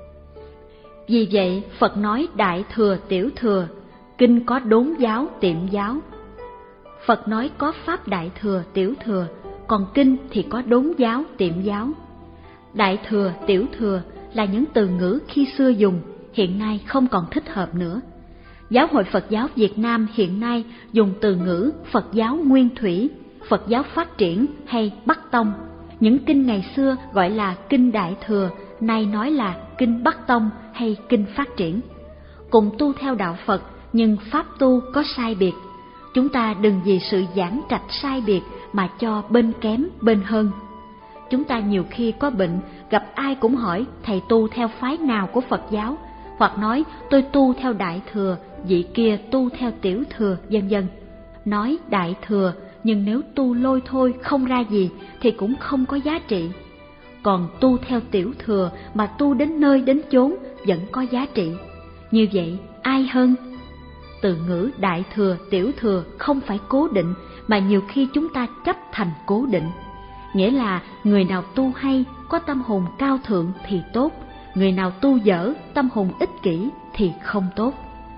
Vì vậy Phật nói đại thừa tiểu thừa, kinh có đốn giáo tiệm giáo. Phật nói có pháp đại thừa tiểu thừa, còn kinh thì có đốn giáo tiệm giáo. Đại thừa tiểu thừa là những từ ngữ khi xưa dùng, hiện nay không còn thích hợp nữa. Giáo hội Phật giáo Việt Nam hiện nay dùng từ ngữ Phật giáo nguyên thủy, Phật giáo phát triển hay Bắc Tông. Những kinh ngày xưa gọi là kinh Đại Thừa, nay nói là kinh Bắc Tông hay kinh phát triển. Cùng tu theo đạo Phật nhưng pháp tu có sai biệt. Chúng ta đừng vì sự giảng trạch sai biệt mà cho bên kém bên hơn. Chúng ta nhiều khi có bệnh, gặp ai cũng hỏi thầy tu theo phái nào của Phật giáo, hoặc nói tôi tu theo Đại Thừa, vị kia tu theo Tiểu Thừa, vân vân. Nói Đại Thừa nhưng nếu tu lôi thôi không ra gì thì cũng không có giá trị. Còn tu theo Tiểu Thừa mà tu đến nơi đến chốn vẫn có giá trị. Như vậy ai hơn? Từ ngữ Đại Thừa, Tiểu Thừa không phải cố định, mà nhiều khi chúng ta chấp thành cố định. Nghĩa là người nào tu hay, có tâm hồn cao thượng thì tốt, người nào tu dở, tâm hồn ích kỷ thì không tốt.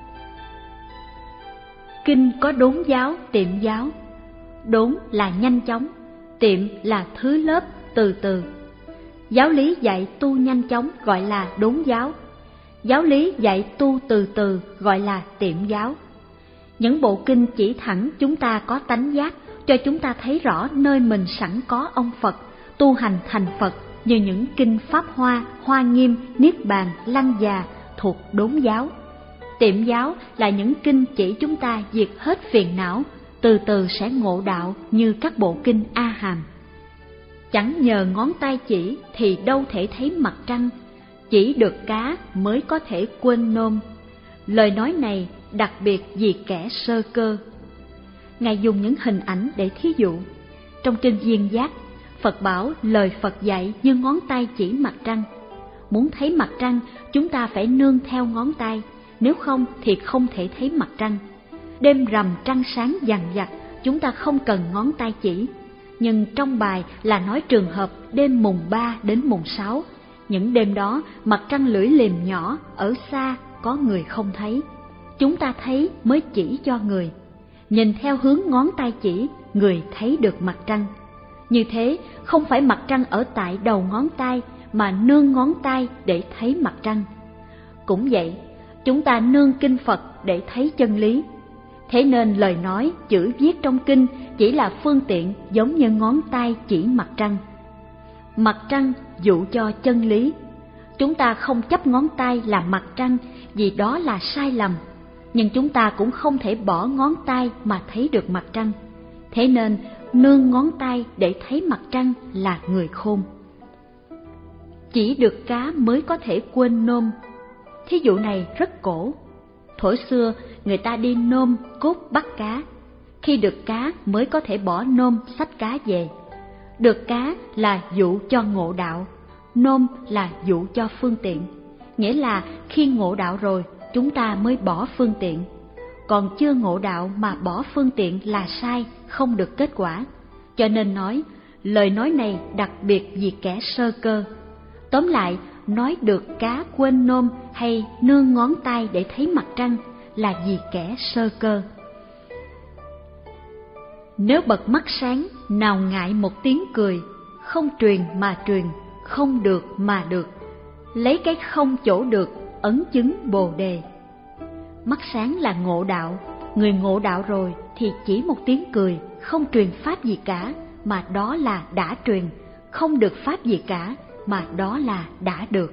Kinh có đốn giáo, tiệm giáo. Đốn là nhanh chóng, tiệm là thứ lớp, từ từ. Giáo lý dạy tu nhanh chóng gọi là đốn giáo. Giáo lý dạy tu từ từ gọi là tiệm giáo. Những bộ kinh chỉ thẳng chúng ta có tánh giác, cho chúng ta thấy rõ nơi mình sẵn có ông Phật, tu hành thành Phật, như những kinh Pháp Hoa, Hoa Nghiêm, Niết Bàn, Lăng Già thuộc đốn giáo. Tiệm giáo là những kinh chỉ chúng ta diệt hết phiền não, từ từ sẽ ngộ đạo như các bộ kinh A Hàm. Chẳng nhờ ngón tay chỉ thì đâu thể thấy mặt trăng, chỉ được cá mới có thể quên nôm. Lời nói này đặc biệt vì kẻ sơ cơ. Ngài dùng những hình ảnh để thí dụ. Trong kinh Duyên Giác, Phật bảo lời Phật dạy như ngón tay chỉ mặt trăng. Muốn thấy mặt trăng, chúng ta phải nương theo ngón tay, nếu không thì không thể thấy mặt trăng. Đêm rằm trăng sáng dằn vặt, chúng ta không cần ngón tay chỉ. Nhưng trong bài là nói trường hợp đêm mùng ba đến mùng sáu, những đêm đó mặt trăng lưỡi liềm nhỏ, ở xa có người không thấy. Chúng ta thấy mới chỉ cho người. Nhìn theo hướng ngón tay chỉ, người thấy được mặt trăng. Như thế, không phải mặt trăng ở tại đầu ngón tay, mà nương ngón tay để thấy mặt trăng. Cũng vậy, chúng ta nương kinh Phật để thấy chân lý. Thế nên lời nói, chữ viết trong kinh chỉ là phương tiện giống như ngón tay chỉ mặt trăng. Mặt trăng dụ cho chân lý. Chúng ta không chấp ngón tay là mặt trăng vì đó là sai lầm. Nhưng chúng ta cũng không thể bỏ ngón tay mà thấy được mặt trăng. Thế nên nương ngón tay để thấy mặt trăng là người khôn. Chỉ được cá mới có thể quên nôm. Thí dụ này rất cổ. Thuở xưa người ta đi nôm cốt bắt cá. Khi được cá mới có thể bỏ nôm xách cá về. Được cá là dụ cho ngộ đạo, nôm là dụ cho phương tiện. Nghĩa là khi ngộ đạo rồi chúng ta mới bỏ phương tiện. Còn chưa ngộ đạo mà bỏ phương tiện là sai, không được kết quả. Cho nên nói, lời nói này đặc biệt vì kẻ sơ cơ. Tóm lại, nói được cá quên nôm hay nương ngón tay để thấy mặt trăng là vì kẻ sơ cơ. Nếu bật mắt sáng, nào ngại một tiếng cười, không truyền mà truyền, không được mà được. Lấy cái không chỗ được, ấn chứng Bồ Đề. Mắt sáng là ngộ đạo, người ngộ đạo rồi thì chỉ một tiếng cười, không truyền pháp gì cả, mà đó là đã truyền, không được pháp gì cả, mà đó là đã được.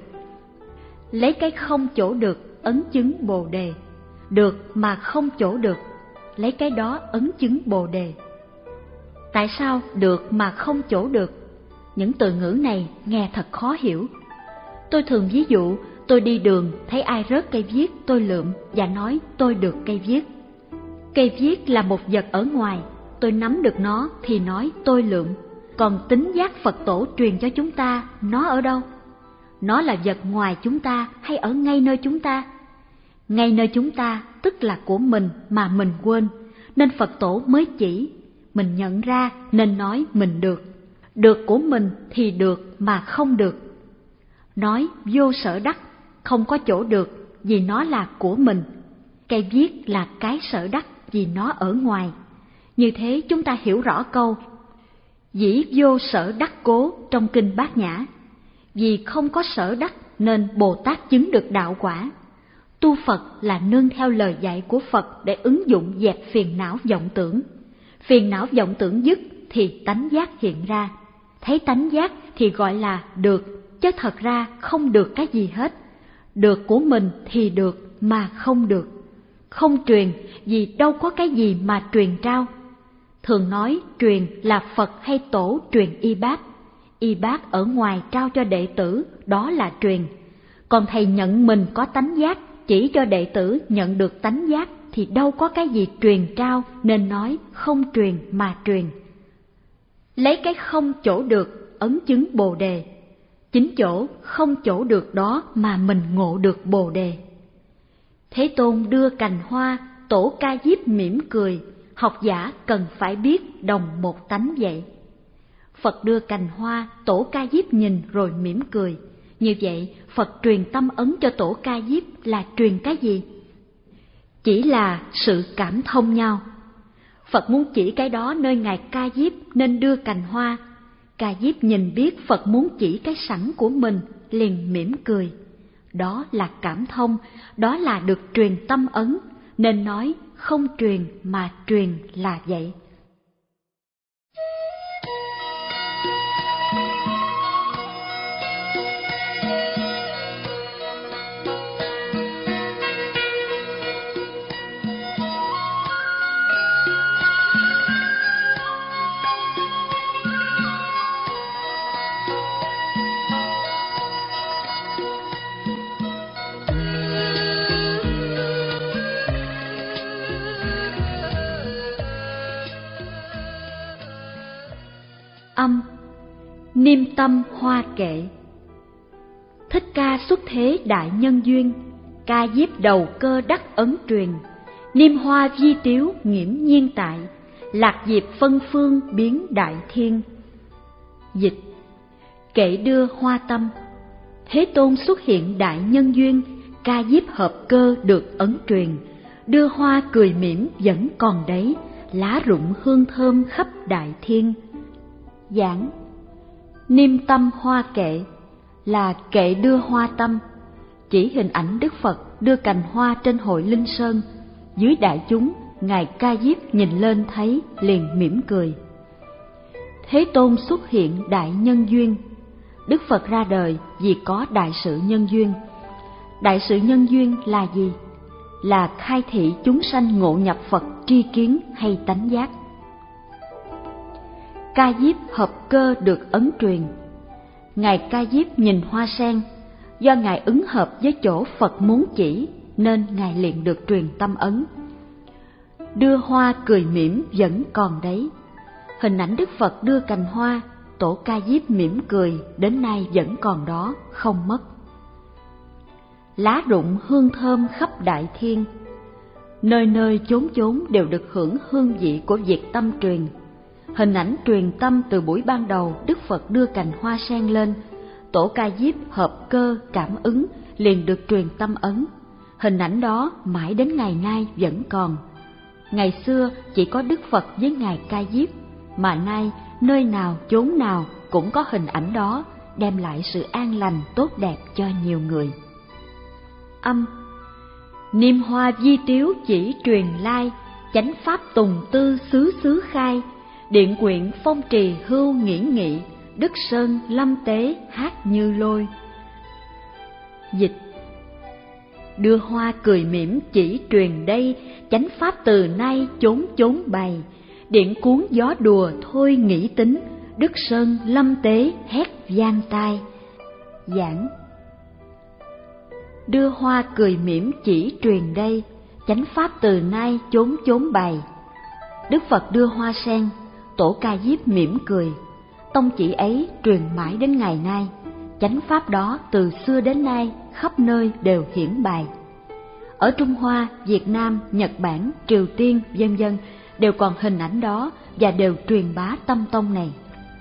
Lấy cái không chỗ được, ấn chứng Bồ Đề. Được mà không chỗ được, lấy cái đó ấn chứng Bồ Đề. Tại sao được mà không chỗ được? Những từ ngữ này nghe thật khó hiểu. Tôi thường ví dụ, tôi đi đường thấy ai rớt cây viết, tôi lượm và nói tôi được cây viết. Cây viết là một vật ở ngoài, tôi nắm được nó thì nói tôi lượm. Còn tính giác Phật tổ truyền cho chúng ta, nó ở đâu? Nó là vật ngoài chúng ta hay ở ngay nơi chúng ta? Ngay nơi chúng ta tức là của mình mà mình quên, nên Phật tổ mới chỉ. Mình nhận ra nên nói mình được. Được của mình thì được mà không được. Nói vô sở đắc, không có chỗ được vì nó là của mình. Cây viết là cái sở đắc vì nó ở ngoài. Như thế chúng ta hiểu rõ câu dĩ vô sở đắc cố trong kinh Bát Nhã. Vì không có sở đắc nên Bồ Tát chứng được đạo quả. Tu Phật là nương theo lời dạy của Phật để ứng dụng dẹp phiền não vọng tưởng. Phiền não vọng tưởng dứt thì tánh giác hiện ra. Thấy tánh giác thì gọi là được, chứ thật ra không được cái gì hết. Được của mình thì được mà không được. Không truyền vì đâu có cái gì mà truyền trao. Thường nói truyền là Phật hay Tổ truyền y bát. Y bát ở ngoài trao cho đệ tử, đó là truyền. Còn thầy nhận mình có tánh giác, chỉ cho đệ tử nhận được tánh giác thì đâu có cái gì truyền trao, nên nói không truyền mà truyền. Lấy cái không chỗ được, ấn chứng Bồ Đề. Chính chỗ không chỗ được đó mà mình ngộ được Bồ Đề. Thế Tôn đưa cành hoa, Tổ Ca Diếp mỉm cười, học giả cần phải biết đồng một tánh vậy. Phật đưa cành hoa, Tổ Ca Diếp nhìn rồi mỉm cười. Như vậy, Phật truyền tâm ấn cho Tổ Ca Diếp là truyền cái gì? Chỉ là sự cảm thông nhau. Phật muốn chỉ cái đó nơi Ngài Ca Diếp nên đưa cành hoa. Ca Diếp nhìn biết Phật muốn chỉ cái sẵn của mình, liền mỉm cười. Đó là cảm thông, đó là được truyền tâm ấn, nên nói không truyền mà truyền là vậy. Âm Niêm Tâm Hoa Kệ. Thích Ca xuất thế đại nhân duyên, ca diếp đầu cơ đắc ấn truyền, niêm hoa vi tiếu nghiễm nhiên tại, lạc diệp phân phương biến đại thiên. Dịch: kệ đưa hoa tâm. Thế Tôn xuất hiện đại nhân duyên, ca diếp hợp cơ được ấn truyền, đưa hoa cười mỉm vẫn còn đấy, lá rụng hương thơm khắp đại thiên. Giảng: niêm tâm hoa kệ là kệ đưa hoa tâm, chỉ hình ảnh Đức Phật đưa cành hoa trên hội Linh Sơn. Dưới đại chúng, Ngài Ca Diếp nhìn lên thấy liền mỉm cười. Thế Tôn xuất hiện đại nhân duyên. Đức Phật ra đời vì có đại sự nhân duyên. Đại sự nhân duyên là gì? Là khai thị chúng sanh ngộ nhập Phật tri kiến hay tánh giác. Ca Diếp hợp cơ được ấn truyền. Ngài Ca Diếp nhìn hoa sen, do Ngài ứng hợp với chỗ Phật muốn chỉ nên Ngài liền được truyền tâm ấn. Đưa hoa cười mỉm vẫn còn đấy. Hình ảnh Đức Phật đưa cành hoa, tổ Ca Diếp mỉm cười đến nay vẫn còn đó, không mất. Lá rụng hương thơm khắp đại thiên. Nơi nơi chốn chốn đều được hưởng hương vị của việc tâm truyền. Hình ảnh truyền tâm từ buổi ban đầu Đức Phật đưa cành hoa sen lên, tổ Ca Diếp hợp cơ cảm ứng liền được truyền tâm ấn. Hình ảnh đó mãi đến ngày nay vẫn còn. Ngày xưa chỉ có Đức Phật với Ngài Ca Diếp, mà nay nơi nào chốn nào cũng có hình ảnh đó, đem lại sự an lành tốt đẹp cho nhiều người. Âm: niêm hoa vi tiếu chỉ truyền lai, chánh pháp tùng tư xứ xứ khai, điện quyện phong trì hưu nghĩ nghị, Đức Sơn lâm tế hát như lôi. Dịch: đưa hoa cười mỉm chỉ truyền đây, chánh pháp từ nay chốn chốn bày, điện cuốn gió đùa thôi nghĩ tính, Đức Sơn lâm tế hét vang tai. Giảng: đưa hoa cười mỉm chỉ truyền đây, chánh pháp từ nay chốn chốn bày. Đức Phật đưa hoa sen, tổ Ca Diếp mỉm cười. Tông chỉ ấy truyền mãi đến ngày nay. Chánh pháp đó từ xưa đến nay khắp nơi đều hiển bày. Ở Trung Hoa, Việt Nam, Nhật Bản, Triều Tiên, vân vân đều còn hình ảnh đó và đều truyền bá tâm tông này.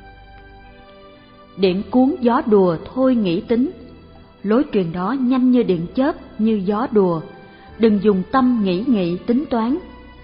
Điện cuốn gió đùa thôi nghĩ tính. Lối truyền đó nhanh như điện chớp, như gió đùa. Đừng dùng tâm nghĩ nghị tính toán.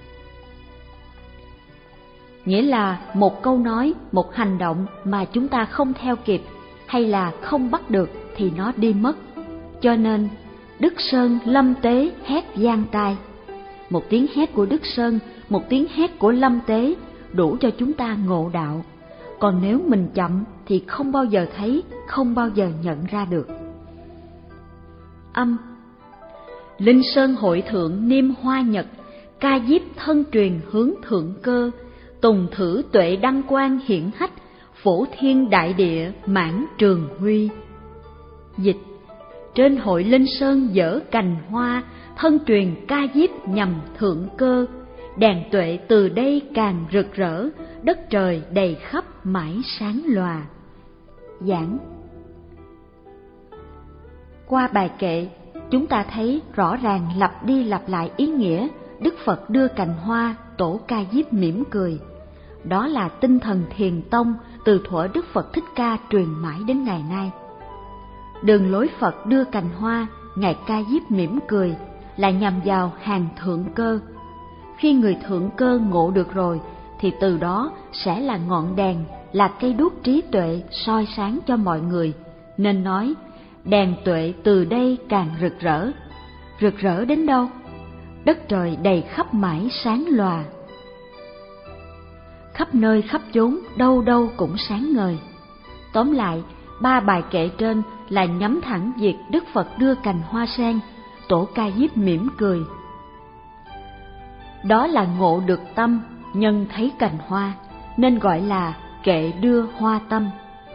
Nghĩa là một câu nói, một hành động mà chúng ta không theo kịp hay là không bắt được thì nó đi mất. Cho nên Đức Sơn lâm tế hét vang tai. Một tiếng hét của Đức Sơn, một tiếng hét của lâm tế đủ cho chúng ta ngộ đạo. Còn nếu mình chậm thì không bao giờ thấy, không bao giờ nhận ra được. Âm: Linh Sơn hội thượng niêm hoa nhật, Ca Diếp thân truyền hướng thượng cơ, tùng thử tuệ đăng quang hiển hách, phổ thiên đại địa mãn trường huy. Dịch: trên hội Linh Sơn dở cành hoa, thân truyền Ca Diếp nhằm thượng cơ, đèn tuệ từ đây càng rực rỡ, đất trời đầy khắp mãi sáng lòa. Giảng: qua bài kệ, chúng ta thấy rõ ràng lặp đi lặp lại ý nghĩa Đức Phật đưa cành hoa, tổ Ca Diếp mỉm cười. Đó là tinh thần thiền tông từ thuở Đức Phật Thích Ca truyền mãi đến ngày nay. Đường lối Phật đưa cành hoa, Ngài Ca Diếp mỉm cười là nhằm vào hàng thượng cơ. Khi người thượng cơ ngộ được rồi thì từ đó sẽ là ngọn đèn, là cây đuốc trí tuệ soi sáng cho mọi người. Nên nói đèn tuệ từ đây càng rực rỡ. Rực rỡ đến đâu? Đất trời đầy khắp mãi sáng lòa. Khắp nơi khắp chốn, đâu đâu cũng sáng ngời. Tóm lại, ba bài kệ trên là nhắm thẳng việc Đức Phật đưa cành hoa sen, tổ Ca Diếp mỉm cười. Đó là ngộ được tâm, nhân thấy cành hoa, nên gọi là kệ đưa hoa tâm.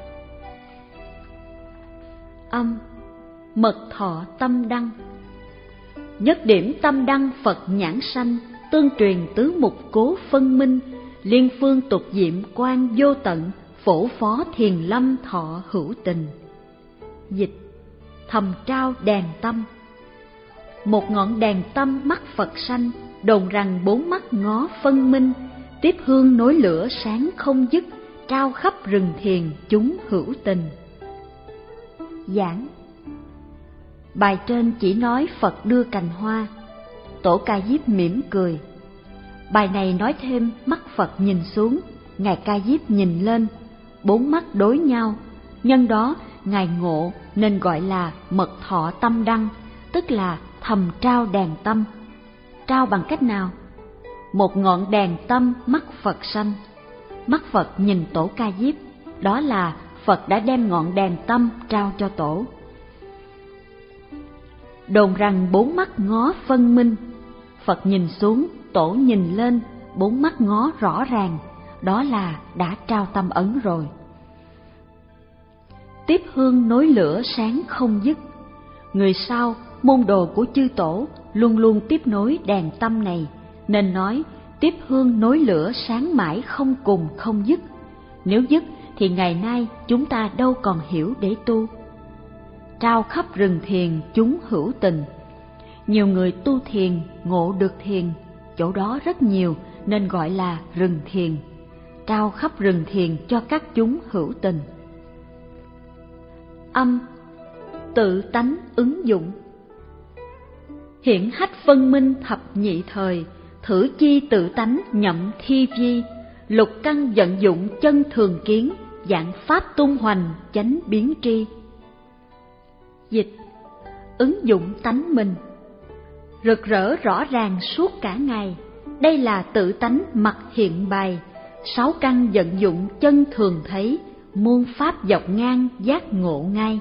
Âm: mật thọ tâm đăng. Nhất điểm tâm đăng Phật nhãn sanh, tương truyền tứ mục cố phân minh, liên phương tục diệm quan vô tận, phổ phó thiền lâm thọ hữu tình. Dịch: thầm trao đèn tâm. Một ngọn đèn tâm mắt Phật sanh, đồn rằng bốn mắt ngó phân minh, tiếp hương nối lửa sáng không dứt, trao khắp rừng thiền chúng hữu tình. Giảng. Bài trên chỉ nói Phật đưa cành hoa. Tổ Ca Diếp mỉm cười. Bài này nói thêm mắt Phật nhìn xuống, Ngài Ca Diếp nhìn lên, bốn mắt đối nhau, nhân đó Ngài ngộ nên gọi là mật thọ tâm đăng, tức là thầm trao đèn tâm. Trao bằng cách nào? Một ngọn đèn tâm mắt Phật sanh. Mắt Phật nhìn Tổ Ca Diếp, đó là Phật đã đem ngọn đèn tâm trao cho Tổ. Đồn rằng bốn mắt ngó phân minh, Phật nhìn xuống, Tổ nhìn lên, bốn mắt ngó rõ ràng, đó là đã trao tâm ấn rồi. Tiếp hương nối lửa sáng không dứt. Người sau, môn đồ của chư Tổ luôn luôn tiếp nối đèn tâm này, nên nói tiếp hương nối lửa sáng mãi không cùng không dứt. Nếu dứt thì ngày nay chúng ta đâu còn hiểu để tu. Trao khắp rừng thiền chúng hữu tình. Nhiều người tu thiền ngộ được thiền, chỗ đó rất nhiều nên gọi là rừng thiền. Trao khắp rừng thiền cho các chúng hữu tình. Âm, tự tánh ứng dụng. Hiển hách phân minh thập nhị thời, thử chi tự tánh nhậm thi vi, lục căn vận dụng chân thường kiến, dạng pháp tung hoành chánh biến tri. Dịch. Ứng dụng tánh mình. Rực rỡ rõ ràng suốt cả ngày, đây là tự tánh mặt hiện bày, sáu căn vận dụng chân thường thấy, muôn pháp dọc ngang giác ngộ ngay.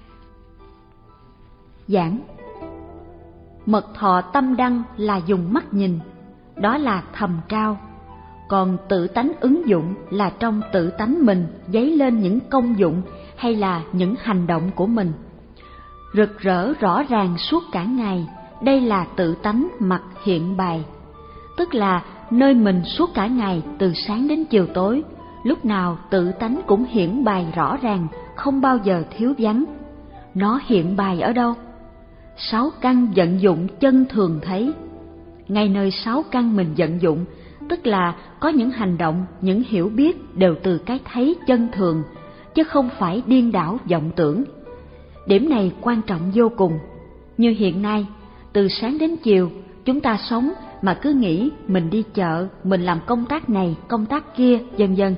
Giảng. Mật thọ tâm đăng là dùng mắt nhìn, đó là thầm trao. Còn tự tánh ứng dụng là trong tự tánh mình dấy lên những công dụng hay là những hành động của mình. Rực rỡ rõ ràng suốt cả ngày, đây là tự tánh mặt hiện bày, tức là nơi mình suốt cả ngày từ sáng đến chiều tối, lúc nào tự tánh cũng hiển bày rõ ràng, không bao giờ thiếu vắng. Nó hiện bày ở đâu? Sáu căn vận dụng chân thường thấy. Ngay nơi sáu căn mình vận dụng, tức là có những hành động, những hiểu biết đều từ cái thấy chân thường, chứ không phải điên đảo vọng tưởng. Điểm này quan trọng vô cùng. Như hiện nay, từ sáng đến chiều, chúng ta sống mà cứ nghĩ mình đi chợ, mình làm công tác này, công tác kia, vân vân.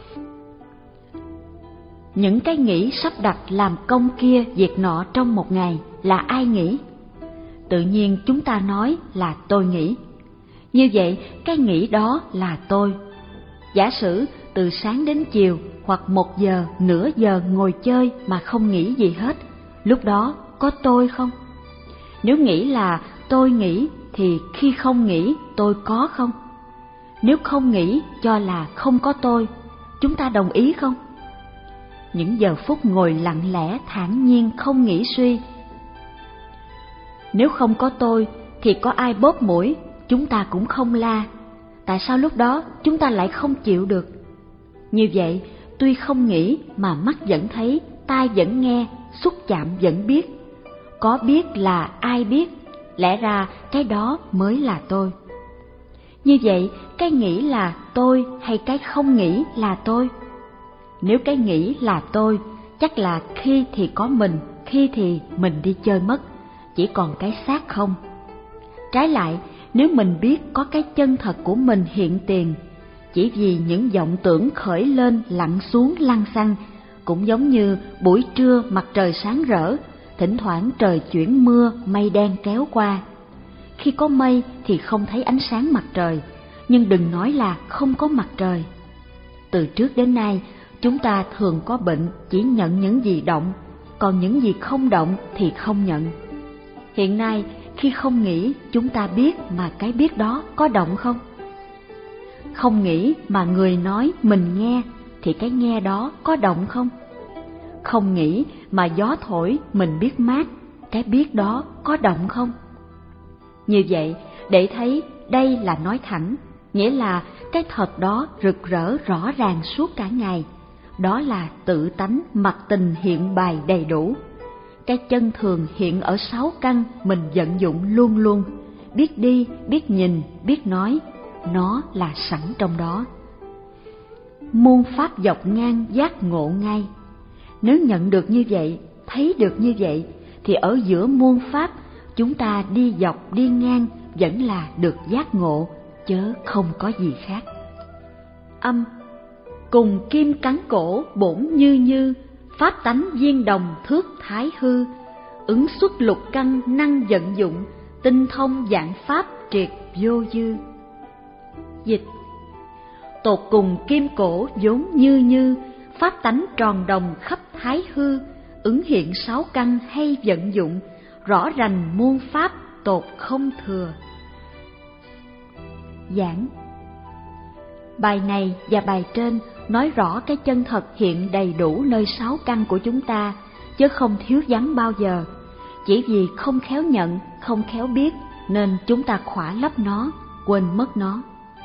Những cái nghĩ sắp đặt làm công kia, việc nọ trong một ngày là ai nghĩ? Tự nhiên chúng ta nói là tôi nghĩ. Như vậy, cái nghĩ đó là tôi. Giả sử từ sáng đến chiều hoặc một giờ, nửa giờ ngồi chơi mà không nghĩ gì hết, lúc đó có tôi không? Nếu nghĩ là tôi nghĩ thì khi không nghĩ tôi có không? Nếu không nghĩ cho là không có tôi, chúng ta đồng ý không? Những giờ phút ngồi lặng lẽ thản nhiên không nghĩ suy. Nếu không có tôi thì có ai bóp mũi, chúng ta cũng không la. Tại sao lúc đó chúng ta lại không chịu được? Như vậy, tuy không nghĩ mà mắt vẫn thấy, tai vẫn nghe, xúc chạm vẫn biết. Có biết là ai biết, lẽ ra cái đó mới là tôi. Như vậy, cái nghĩ là tôi hay cái không nghĩ là tôi? Nếu cái nghĩ là tôi, chắc là khi thì có mình, khi thì mình đi chơi mất, chỉ còn cái xác không. Trái lại, nếu mình biết có cái chân thật của mình hiện tiền, chỉ vì những vọng tưởng khởi lên lặn xuống lăn xăng, cũng giống như buổi trưa mặt trời sáng rỡ, thỉnh thoảng trời chuyển mưa, mây đen kéo qua. Khi có mây thì không thấy ánh sáng mặt trời, nhưng đừng nói là không có mặt trời. Từ trước đến nay, chúng ta thường có bệnh chỉ nhận những gì động, còn những gì không động thì không nhận. Hiện nay, khi không nghĩ, chúng ta biết mà cái biết đó có động không? Không nghĩ mà người nói mình nghe, thì cái nghe đó có động không? Không nghĩ mà gió thổi mình biết mát, cái biết đó có động không? Như vậy, để thấy đây là nói thẳng, nghĩa là cái thật đó rực rỡ rõ ràng suốt cả ngày. Đó là tự tánh mặt tình hiện bày đầy đủ. cái chân thường hiện ở sáu căn mình vận dụng luôn luôn, biết đi, biết nhìn, biết nói, nó là sẵn trong đó. Muôn pháp dọc ngang giác ngộ ngay. Nếu nhận được như vậy, thấy được như vậy, thì ở giữa muôn pháp, chúng ta đi dọc đi ngang vẫn là được giác ngộ, chớ không có gì khác. Âm: cùng kim cắn cổ bổn như như, pháp tánh viên đồng thước thái hư, ứng xuất lục căn năng vận dụng, tinh thông dạng pháp triệt vô dư. Dịch: tột cùng kim cổ vốn như như, pháp tánh tròn đồng khắp thái hư, ứng hiện sáu căn hay vận dụng, rõ rành muôn pháp tột không thừa. Giảng: bài này và bài trên nói rõ cái chân thật hiện đầy đủ nơi sáu căn của chúng ta, chứ không thiếu vắng bao giờ. Chỉ vì không khéo nhận, không khéo biết, nên chúng ta khỏa lấp nó, quên mất nó.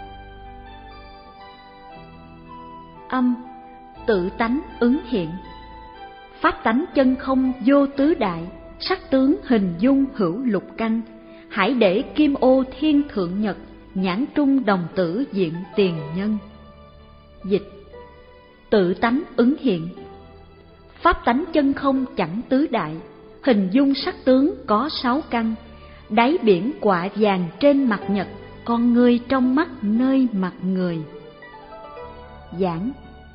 Âm: tự tánh ứng hiện. Pháp tánh chân không vô tứ đại, sắc tướng hình dung hữu lục căn, hãy để kim ô thiên thượng nhật, nhãn trung đồng tử diện tiền nhân. Dịch: tự tánh ứng hiện. Pháp tánh chân không chẳng tứ đại, hình dung sắc tướng có sáu căn, đáy biển quạ vàng trên mặt nhật, con ngươi trong mắt nơi mặt người. Giảng: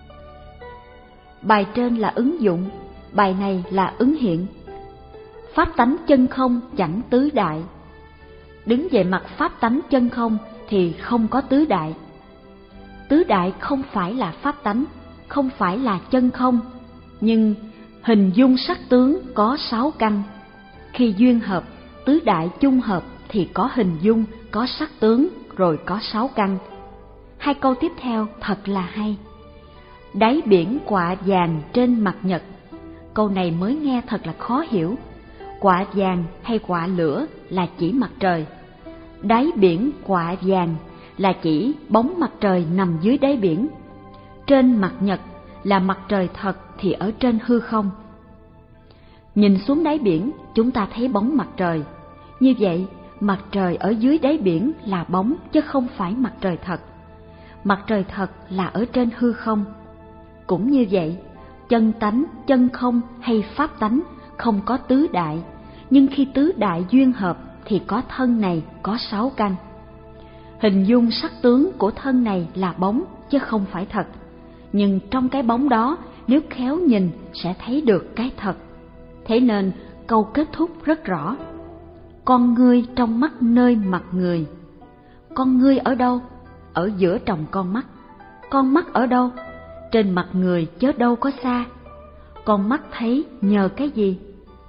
bài trên là ứng dụng, bài này là ứng hiện. Pháp tánh chân không chẳng tứ đại. Đứng về mặt pháp tánh chân không thì không có tứ đại. Tứ đại không phải là pháp tánh, không phải là chân không, nhưng hình dung sắc tướng có sáu căn. Khi duyên hợp, tứ đại chung hợp thì có hình dung, có sắc tướng, rồi có sáu căn. Hai câu tiếp theo thật là hay. Đáy biển quạ vàng trên mặt nhật. Câu này mới nghe thật là khó hiểu. Quạ vàng hay quạ lửa là chỉ mặt trời. Đáy biển quạ vàng là chỉ bóng mặt trời nằm dưới đáy biển. Trên mặt nhật là mặt trời thật thì ở trên hư không. Nhìn xuống đáy biển, chúng ta thấy bóng mặt trời. Như vậy, mặt trời ở dưới đáy biển là bóng chứ không phải mặt trời thật. Mặt trời thật là ở trên hư không. Cũng như vậy, chân tánh, chân không hay pháp tánh không có tứ đại, nhưng khi tứ đại duyên hợp thì có thân này có sáu căn. Hình dung sắc tướng của thân này là bóng chứ không phải thật, nhưng trong cái bóng đó nếu khéo nhìn sẽ thấy được cái thật. Thế nên câu kết thúc rất rõ: con ngươi trong mắt nơi mặt người. Con ngươi ở đâu? Ở giữa tròng con mắt. Con mắt ở đâu? Trên mặt người chớ đâu có xa. Con mắt thấy nhờ cái gì?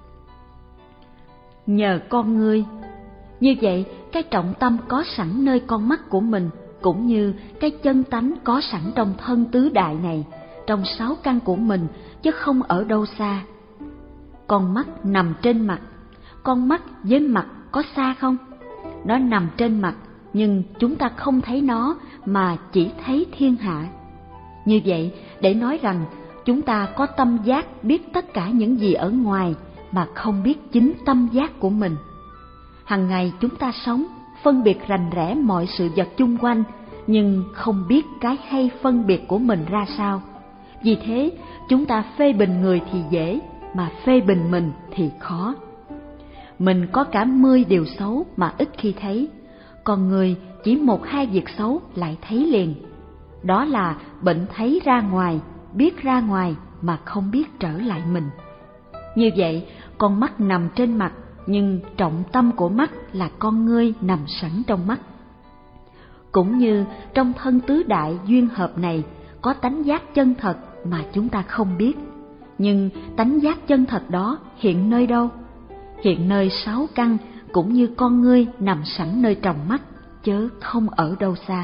Nhờ con ngươi. Như vậy, cái trọng tâm có sẵn nơi con mắt của mình, cũng như cái chân tánh có sẵn trong thân tứ đại này, trong sáu căn của mình, chứ không ở đâu xa. Con mắt nằm trên mặt. Con mắt với mặt có xa không? Nó nằm trên mặt, nhưng chúng ta không thấy nó mà chỉ thấy thiên hạ. Như vậy, để nói rằng chúng ta có tâm giác biết tất cả những gì ở ngoài mà không biết chính tâm giác của mình. Hằng ngày chúng ta sống, phân biệt rành rẽ mọi sự vật chung quanh, nhưng không biết cái hay phân biệt của mình ra sao. Vì thế, chúng ta phê bình người thì dễ, mà phê bình mình thì khó. Mình có cả mươi điều xấu mà ít khi thấy, còn người chỉ một hai việc xấu lại thấy liền. Đó là bệnh thấy ra ngoài, biết ra ngoài mà không biết trở lại mình. Như vậy, con mắt nằm trên mặt, nhưng trọng tâm của mắt là con ngươi nằm sẵn trong mắt. Cũng như trong thân tứ đại duyên hợp này có tánh giác chân thật mà chúng ta không biết. Nhưng tánh giác chân thật đó hiện nơi đâu? Hiện nơi sáu căn, cũng như con ngươi nằm sẵn nơi tròng mắt, chớ không ở đâu xa.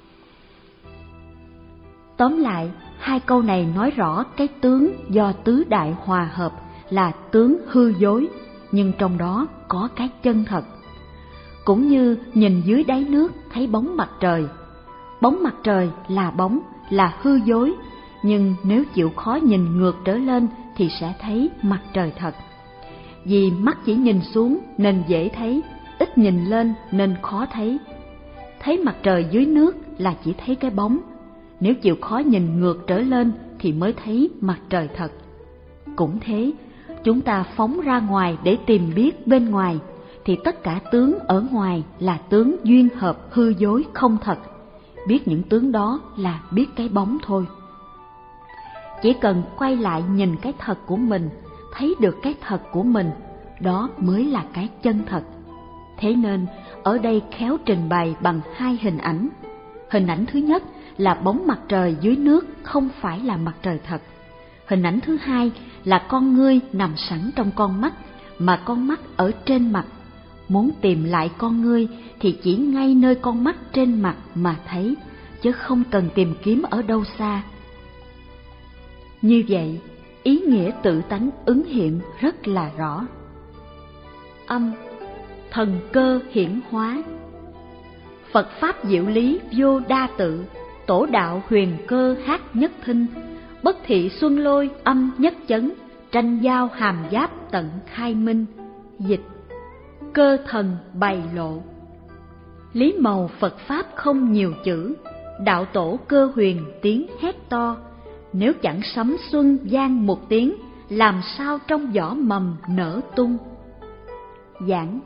Tóm lại, hai câu này nói rõ cái tướng do tứ đại hòa hợp là tướng hư dối, nhưng trong đó có cái chân thật. Cũng như nhìn dưới đáy nước thấy bóng mặt trời. Bóng mặt trời là bóng, là hư dối, nhưng nếu chịu khó nhìn ngược trở lên thì sẽ thấy mặt trời thật. Vì mắt chỉ nhìn xuống nên dễ thấy, ít nhìn lên nên khó thấy. Thấy mặt trời dưới nước là chỉ thấy cái bóng, nếu chịu khó nhìn ngược trở lên thì mới thấy mặt trời thật. Cũng thế, chúng ta phóng ra ngoài để tìm biết bên ngoài, thì tất cả tướng ở ngoài là tướng duyên hợp hư dối không thật. Biết những tướng đó là biết cái bóng thôi. Chỉ cần quay lại nhìn cái thật của mình, thấy được cái thật của mình, đó mới là cái chân thật. Thế nên ở đây khéo trình bày bằng hai hình ảnh. Hình ảnh thứ nhất là bóng mặt trời dưới nước không phải là mặt trời thật. Hình ảnh thứ hai là con ngươi nằm sẵn trong con mắt, mà con mắt ở trên mặt. Muốn tìm lại con ngươi thì chỉ ngay nơi con mắt trên mặt mà thấy, chứ không cần tìm kiếm ở đâu xa. Như vậy, ý nghĩa tự tánh ứng hiện rất là rõ. Âm, thần cơ hiển hóa. Phật Pháp diệu lý vô đa tự, tổ đạo huyền cơ hát nhất thinh, bất thị xuân lôi âm nhất chấn, tranh giao hàm giáp tận khai minh. Dịch: cơ thần bày lộ. Lý màu Phật Pháp không nhiều chữ, đạo tổ cơ huyền tiếng hét to, nếu chẳng sấm xuân vang một tiếng, làm sao trong vỏ mầm nở tung. Giảng: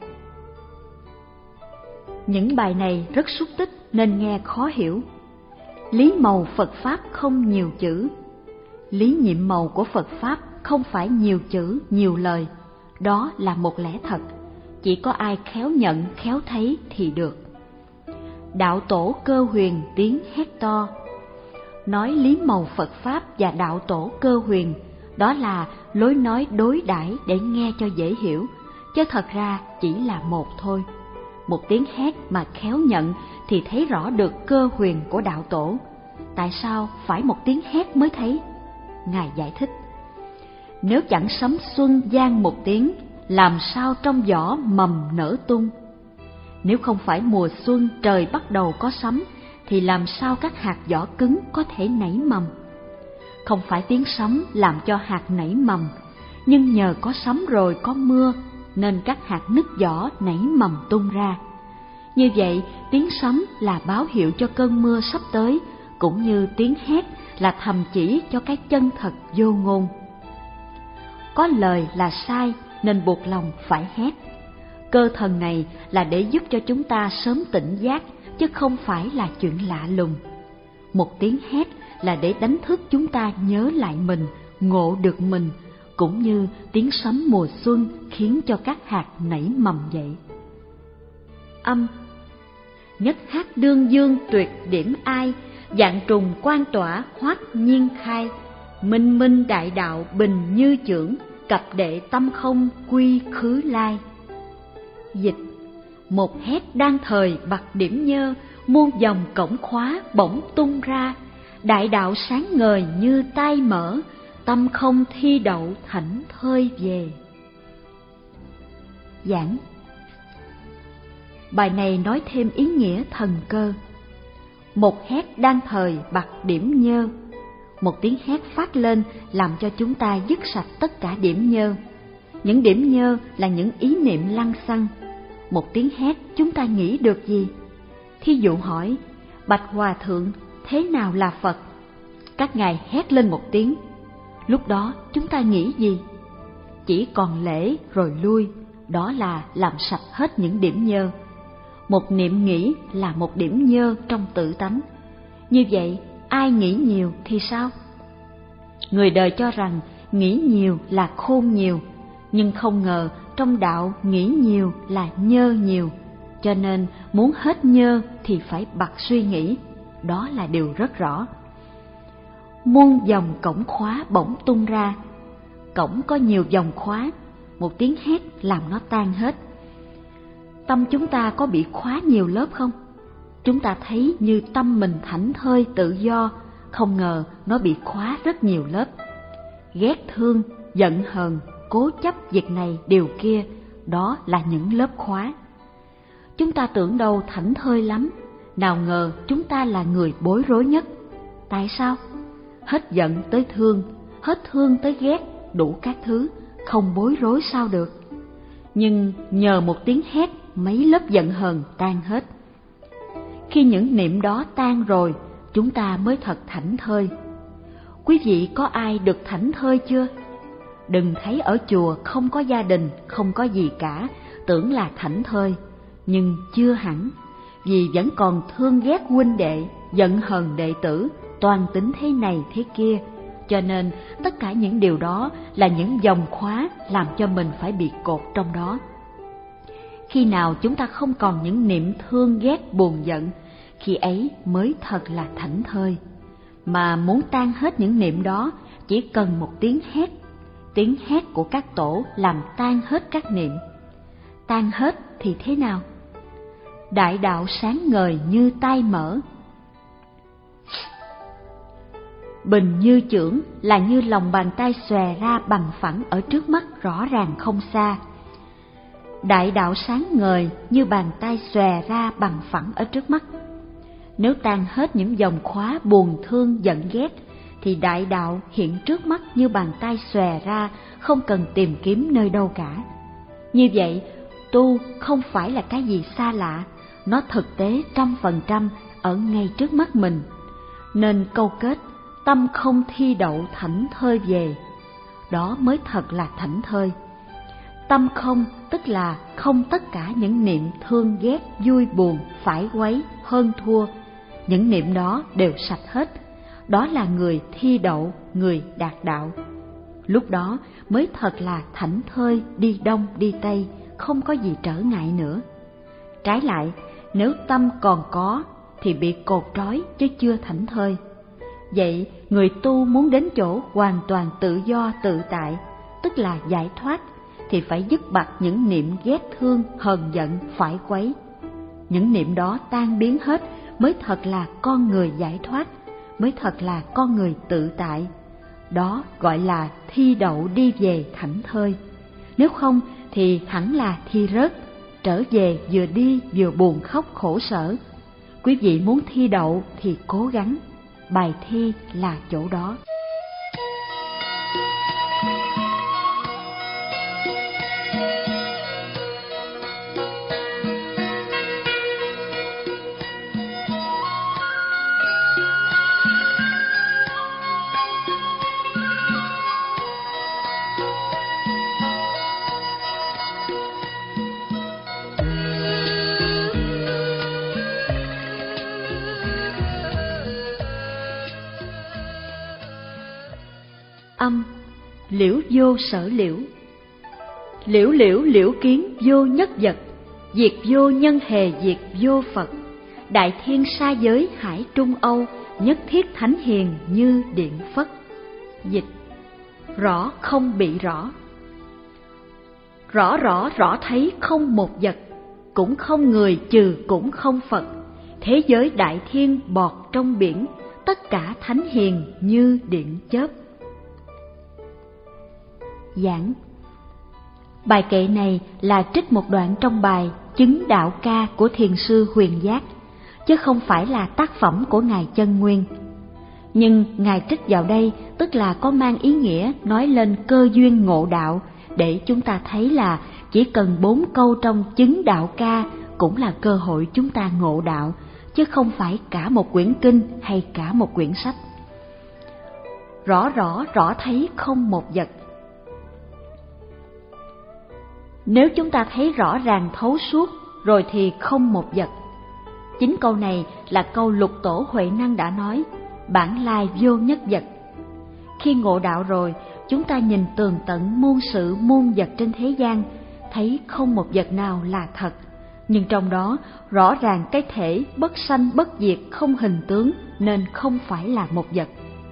những bài này rất xúc tích nên nghe khó hiểu. Lý màu Phật Pháp không nhiều chữ. Lý nhiệm màu của Phật Pháp không phải nhiều chữ, nhiều lời. Đó là một lẽ thật, chỉ có ai khéo nhận, khéo thấy thì được. Đạo tổ cơ huyền tiếng hét to. Nói lý màu Phật Pháp và đạo tổ cơ huyền, đó là lối nói đối đãi để nghe cho dễ hiểu, chứ thật ra chỉ là một thôi. Một tiếng hét mà khéo nhận thì thấy rõ được cơ huyền của đạo tổ. Tại sao phải một tiếng hét mới thấy? Ngài giải thích: nếu chẳng sấm xuân vang một tiếng, làm sao trong vỏ mầm nở tung? Nếu không phải mùa xuân trời bắt đầu có sấm, thì làm sao các hạt vỏ cứng có thể nảy mầm? Không phải tiếng sấm làm cho hạt nảy mầm, nhưng nhờ có sấm rồi có mưa, nên các hạt nứt vỏ nảy mầm tung ra. Như vậy, tiếng sấm là báo hiệu cho cơn mưa sắp tới, cũng như tiếng hét là thầm chỉ cho cái chân thật vô ngôn. Có lời là sai nên buộc lòng phải hét. Cơ thần này là để giúp cho chúng ta sớm tỉnh giác, chứ không phải là chuyện lạ lùng. Một tiếng hét là để đánh thức chúng ta nhớ lại mình, ngộ được mình, cũng như tiếng sấm mùa xuân khiến cho các hạt nảy mầm vậy. Âm, nhất hát đương dương tuyệt điểm ai, dạng trùng quan tỏa hoát nhiên khai, minh minh đại đạo bình như chưởng, cập đệ tâm không quy khứ lai. Dịch: một hét đang thời bặt điểm nhơ, muôn dòng cổng khóa bỗng tung ra, đại đạo sáng ngời như tai mở, tâm không thi đậu thảnh thơi về. Giảng: bài này nói thêm ý nghĩa thần cơ. Một hét đang thời bặt điểm nhơ. Một tiếng hét phát lên làm cho chúng ta dứt sạch tất cả điểm nhơ. Những điểm nhơ là những ý niệm lăng xăng. Một tiếng hét chúng ta nghĩ được gì? Thí dụ hỏi: bạch hòa thượng, thế nào là Phật? Các ngài hét lên một tiếng. Lúc đó chúng ta nghĩ gì? Chỉ còn lễ rồi lui, đó là làm sạch hết những điểm nhơ. Một niệm nghĩ là một điểm nhơ trong tự tánh. Như vậy, ai nghĩ nhiều thì sao? Người đời cho rằng nghĩ nhiều là khôn nhiều, nhưng không ngờ trong đạo nghĩ nhiều là nhơ nhiều, cho nên muốn hết nhơ thì phải bặt suy nghĩ, đó là điều rất rõ. Muôn dòng cổng khóa bỗng tung ra. Cổng có nhiều dòng khóa, một tiếng hét làm nó tan hết. Tâm chúng ta có bị khóa nhiều lớp không? Chúng ta thấy như tâm mình thảnh thơi tự do, không ngờ nó bị khóa rất nhiều lớp. Ghét thương, giận hờn, cố chấp việc này điều kia, đó là những lớp khóa. Chúng ta tưởng đâu thảnh thơi lắm, nào ngờ chúng ta là người bối rối nhất. Tại sao? Hết giận tới thương, hết thương tới ghét, đủ các thứ, không bối rối sao được? nhưng nhờ một tiếng hét, mấy lớp giận hờn tan hết. Khi những niệm đó tan rồi, chúng ta mới thật thảnh thơi. Quý vị có ai được thảnh thơi chưa? Đừng thấy ở chùa không có gia đình, không có gì cả, tưởng là thảnh thơi, nhưng chưa hẳn, vì vẫn còn thương ghét huynh đệ, giận hờn đệ tử, toan tính thế này thế kia, cho nên tất cả những điều đó là những vòng khóa làm cho mình phải bị cột trong đó. Khi nào chúng ta không còn những niệm thương ghét buồn giận, khi ấy mới thật là thảnh thơi. Mà muốn tan hết những niệm đó, chỉ cần một tiếng hét. Tiếng hét của các tổ làm tan hết các niệm. Tan hết thì thế nào? Đại đạo sáng ngời như tai mở. Bình như chưởng là như lòng bàn tay xòe ra bằng phẳng ở trước mắt rõ ràng không xa. Đại đạo sáng ngời như bàn tay xòe ra bằng phẳng ở trước mắt. Nếu tan hết những vòng khóa buồn thương giận ghét, thì đại đạo hiện trước mắt như bàn tay xòe ra, không cần tìm kiếm nơi đâu cả. Như vậy, tu không phải là cái gì xa lạ, nó thực tế trăm phần trăm ở ngay trước mắt mình. Nên câu kết, tâm không thi đậu thảnh thơi về, đó mới thật là thảnh thơi. Tâm không tức là không tất cả những niệm thương ghét, vui buồn, phải quấy, hơn thua. Những niệm đó đều sạch hết. Đó là người thi đậu, người đạt đạo. Lúc đó mới thật là thảnh thơi, đi đông đi tây, không có gì trở ngại nữa. Trái lại, nếu tâm còn có thì bị cột trói chứ chưa thảnh thơi. Vậy người tu muốn đến chỗ hoàn toàn tự do tự tại, tức là giải thoát, thì phải dứt bặt những niệm ghét thương, hờn giận, phải quấy. Những niệm đó tan biến hết mới thật là con người giải thoát, mới thật là con người tự tại. Đó gọi là thi đậu đi về thảnh thơi. Nếu không thì hẳn là thi rớt, trở về vừa đi vừa buồn khóc khổ sở. Quý vị muốn thi đậu thì cố gắng, bài thi là chỗ đó. Âm liễu vô sở liễu. Liễu liễu liễu kiến vô nhất vật, diệt vô nhân hề diệt vô Phật. Đại thiên sa giới hải trung âu, nhất thiết thánh hiền như điện phất. Dịch: rõ không bị rõ. Rõ rõ rõ thấy không một vật, cũng không người trừ cũng không Phật. Thế giới đại thiên bọt trong biển, tất cả thánh hiền như điện chớp. Giảng. Bài kệ này là trích một đoạn trong bài Chứng Đạo Ca của Thiền sư Huyền Giác, chứ không phải là tác phẩm của Ngài Chân Nguyên. Nhưng Ngài trích vào đây tức là có mang ý nghĩa nói lên cơ duyên ngộ đạo, để chúng ta thấy là chỉ cần bốn câu trong Chứng Đạo Ca cũng là cơ hội chúng ta ngộ đạo, chứ không phải cả một quyển kinh hay cả một quyển sách. Rõ rõ rõ thấy không một vật. Nếu chúng ta thấy rõ ràng thấu suốt rồi thì không một vật. Chính câu này là câu Lục Tổ Huệ Năng đã nói, bản lai vô nhất vật. Khi ngộ đạo rồi, chúng ta nhìn tường tận muôn sự muôn vật trên thế gian, thấy không một vật nào là thật, nhưng trong đó rõ ràng cái thể bất sanh bất diệt không hình tướng nên không phải là một vật.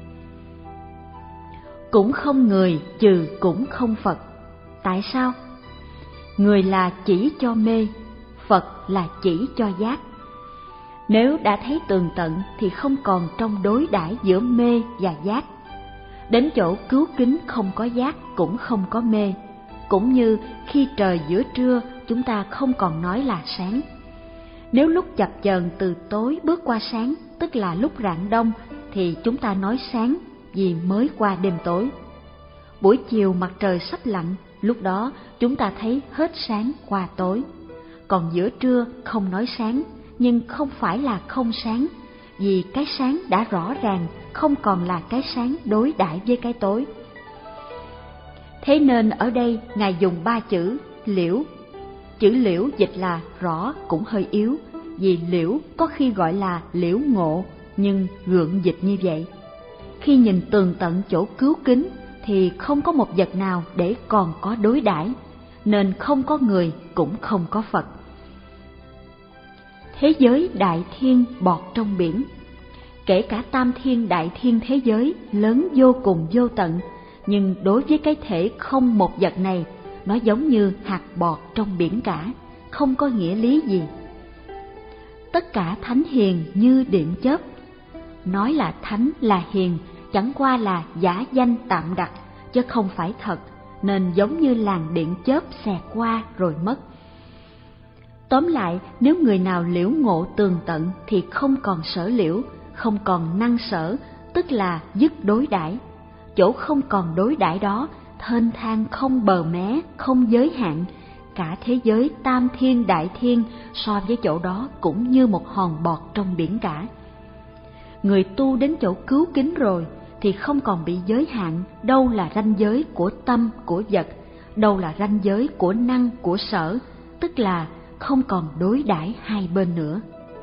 Cũng không người trừ cũng không Phật. Tại sao? Người là chỉ cho mê, Phật là chỉ cho giác. Nếu đã thấy tường tận thì không còn trong đối đãi giữa mê và giác. Đến chỗ cứu kính không có giác cũng không có mê. Cũng như khi trời giữa trưa chúng ta không còn nói là sáng. Nếu lúc chập chờn từ tối bước qua sáng, tức là lúc rạng đông, thì chúng ta nói sáng vì mới qua đêm tối. Buổi chiều mặt trời sắp lặn, lúc đó chúng ta thấy hết sáng qua tối. Còn giữa trưa không nói sáng, nhưng không phải là không sáng, vì cái sáng đã rõ ràng không còn là cái sáng đối đãi với cái tối. Thế nên ở đây Ngài dùng ba chữ liễu. Chữ liễu dịch là rõ cũng hơi yếu, vì liễu có khi gọi là liễu ngộ, nhưng gượng dịch như vậy. Khi nhìn tường tận chỗ cứu kính thì không có một vật nào để còn có đối đãi, nên không có người cũng không có Phật. Thế giới đại thiên bọt trong biển. Kể cả tam thiên đại thiên thế giới lớn vô cùng vô tận, nhưng đối với cái thể không một vật này, nó giống như hạt bọt trong biển cả, không có nghĩa lý gì. Tất cả thánh hiền như điện chớp. Nói là thánh là hiền chẳng qua là giả danh tạm đặt, chứ không phải thật, nên giống như làn điện chớp xẹt qua rồi mất. Tóm lại, nếu người nào liễu ngộ tường tận thì không còn sở liễu, không còn năng sở, tức là dứt đối đãi. Chỗ không còn đối đãi đó, thênh thang không bờ mé, không giới hạn, cả thế giới tam thiên đại thiên so với chỗ đó cũng như một hòn bọt trong biển cả. Người tu đến chỗ cứu kính rồi thì không còn bị giới hạn, đâu là ranh giới của tâm, của vật, đâu là ranh giới của năng, của sở, tức là không còn đối đãi hai bên nữa.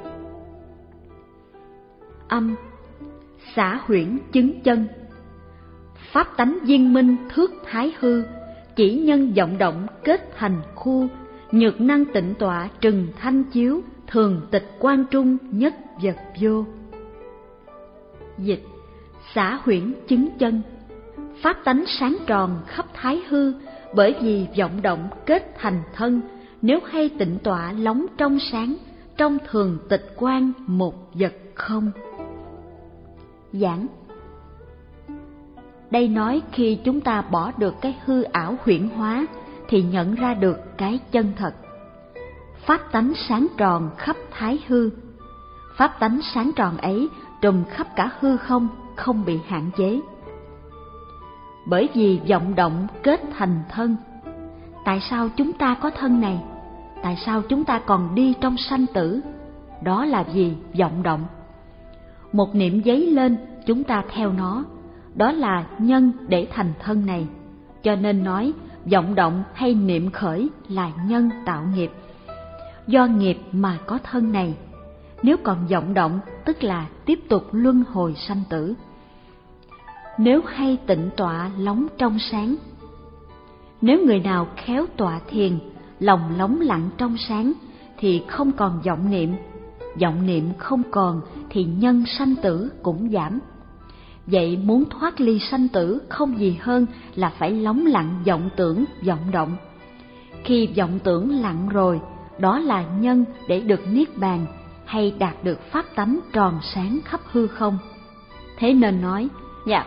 Âm, xả huyễn chứng chân. Pháp tánh viên minh thước thái hư, chỉ nhân vọng động kết thành khu, nhược năng tịnh tọa trừng thanh chiếu, thường tịch quan trung nhất vật vô. Dịch, xả huyễn chứng chân. Pháp tánh sáng tròn khắp thái hư, bởi vì vọng động kết thành thân, nếu hay tịnh tọa lóng trong sáng, trong thường tịch quan một vật không. Giảng. Đây nói khi chúng ta bỏ được cái hư ảo huyễn hóa thì nhận ra được cái chân thật. Pháp tánh sáng tròn khắp thái hư. Pháp tánh sáng tròn ấy trùm khắp cả hư không, không bị hạn chế. Bởi vì vọng động kết thành thân. Tại sao chúng ta có thân này? Tại sao chúng ta còn đi trong sanh tử? Đó là vì vọng động. Một niệm giấy lên, chúng ta theo nó. Đó là nhân để thành thân này. Cho nên nói vọng động hay niệm khởi là nhân tạo nghiệp. Do nghiệp mà có thân này. Nếu còn vọng động tức là tiếp tục luân hồi sanh tử. Nếu hay tịnh tọa lóng trong sáng. Nếu người nào khéo tọa thiền, lòng lóng lặng trong sáng thì không còn vọng niệm. Vọng niệm không còn thì nhân sanh tử cũng giảm. Vậy muốn thoát ly sanh tử không gì hơn là phải lóng lặng vọng tưởng, vọng động. Khi vọng tưởng lặng rồi, đó là nhân để được niết bàn hay đạt được pháp tánh tròn sáng khắp hư không. Thế nên nói, dạ,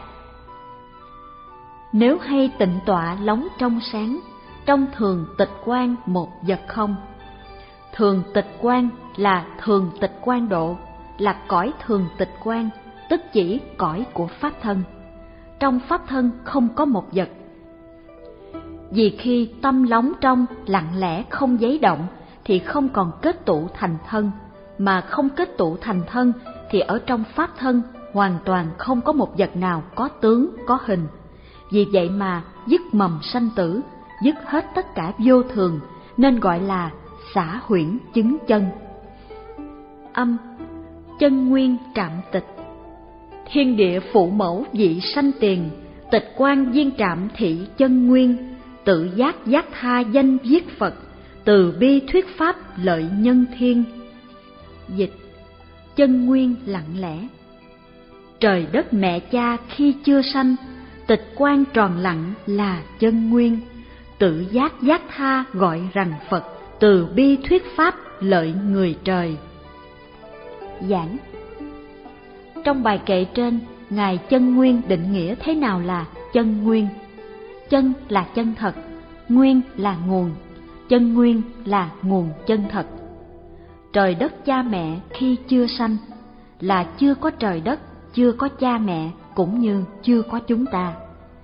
nếu hay tịnh tọa lóng trong sáng, trong thường tịch quan một vật không. Thường tịch quan là thường tịch quan độ, là cõi thường tịch quan, tức chỉ cõi của pháp thân. Trong pháp thân không có một vật. Vì khi tâm lóng trong lặng lẽ không giấy động thì không còn kết tụ thành thân, mà không kết tụ thành thân thì ở trong pháp thân hoàn toàn không có một vật nào có tướng, có hình. Vì vậy mà dứt mầm sanh tử, dứt hết tất cả vô thường, nên gọi là xả huyễn chứng chân. Âm, chân nguyên trạm tịch. Thiên địa phụ mẫu vị sanh tiền, tịch quan viên trạm thị chân nguyên, tự giác giác tha danh viết Phật, từ bi thuyết pháp lợi nhân thiên. Dịch, chân nguyên lặng lẽ. Trời đất mẹ cha khi chưa sanh, tịch quan tròn lặng là chân nguyên, tự giác giác tha gọi rằng Phật, từ bi thuyết pháp lợi người trời. Giảng. Trong bài kệ trên, Ngài Chân Nguyên định nghĩa thế nào là chân nguyên. Chân là chân thật, nguyên là nguồn, chân nguyên là nguồn chân thật. Trời đất cha mẹ khi chưa sanh là chưa có trời đất, chưa có cha mẹ, cũng như chưa có chúng ta.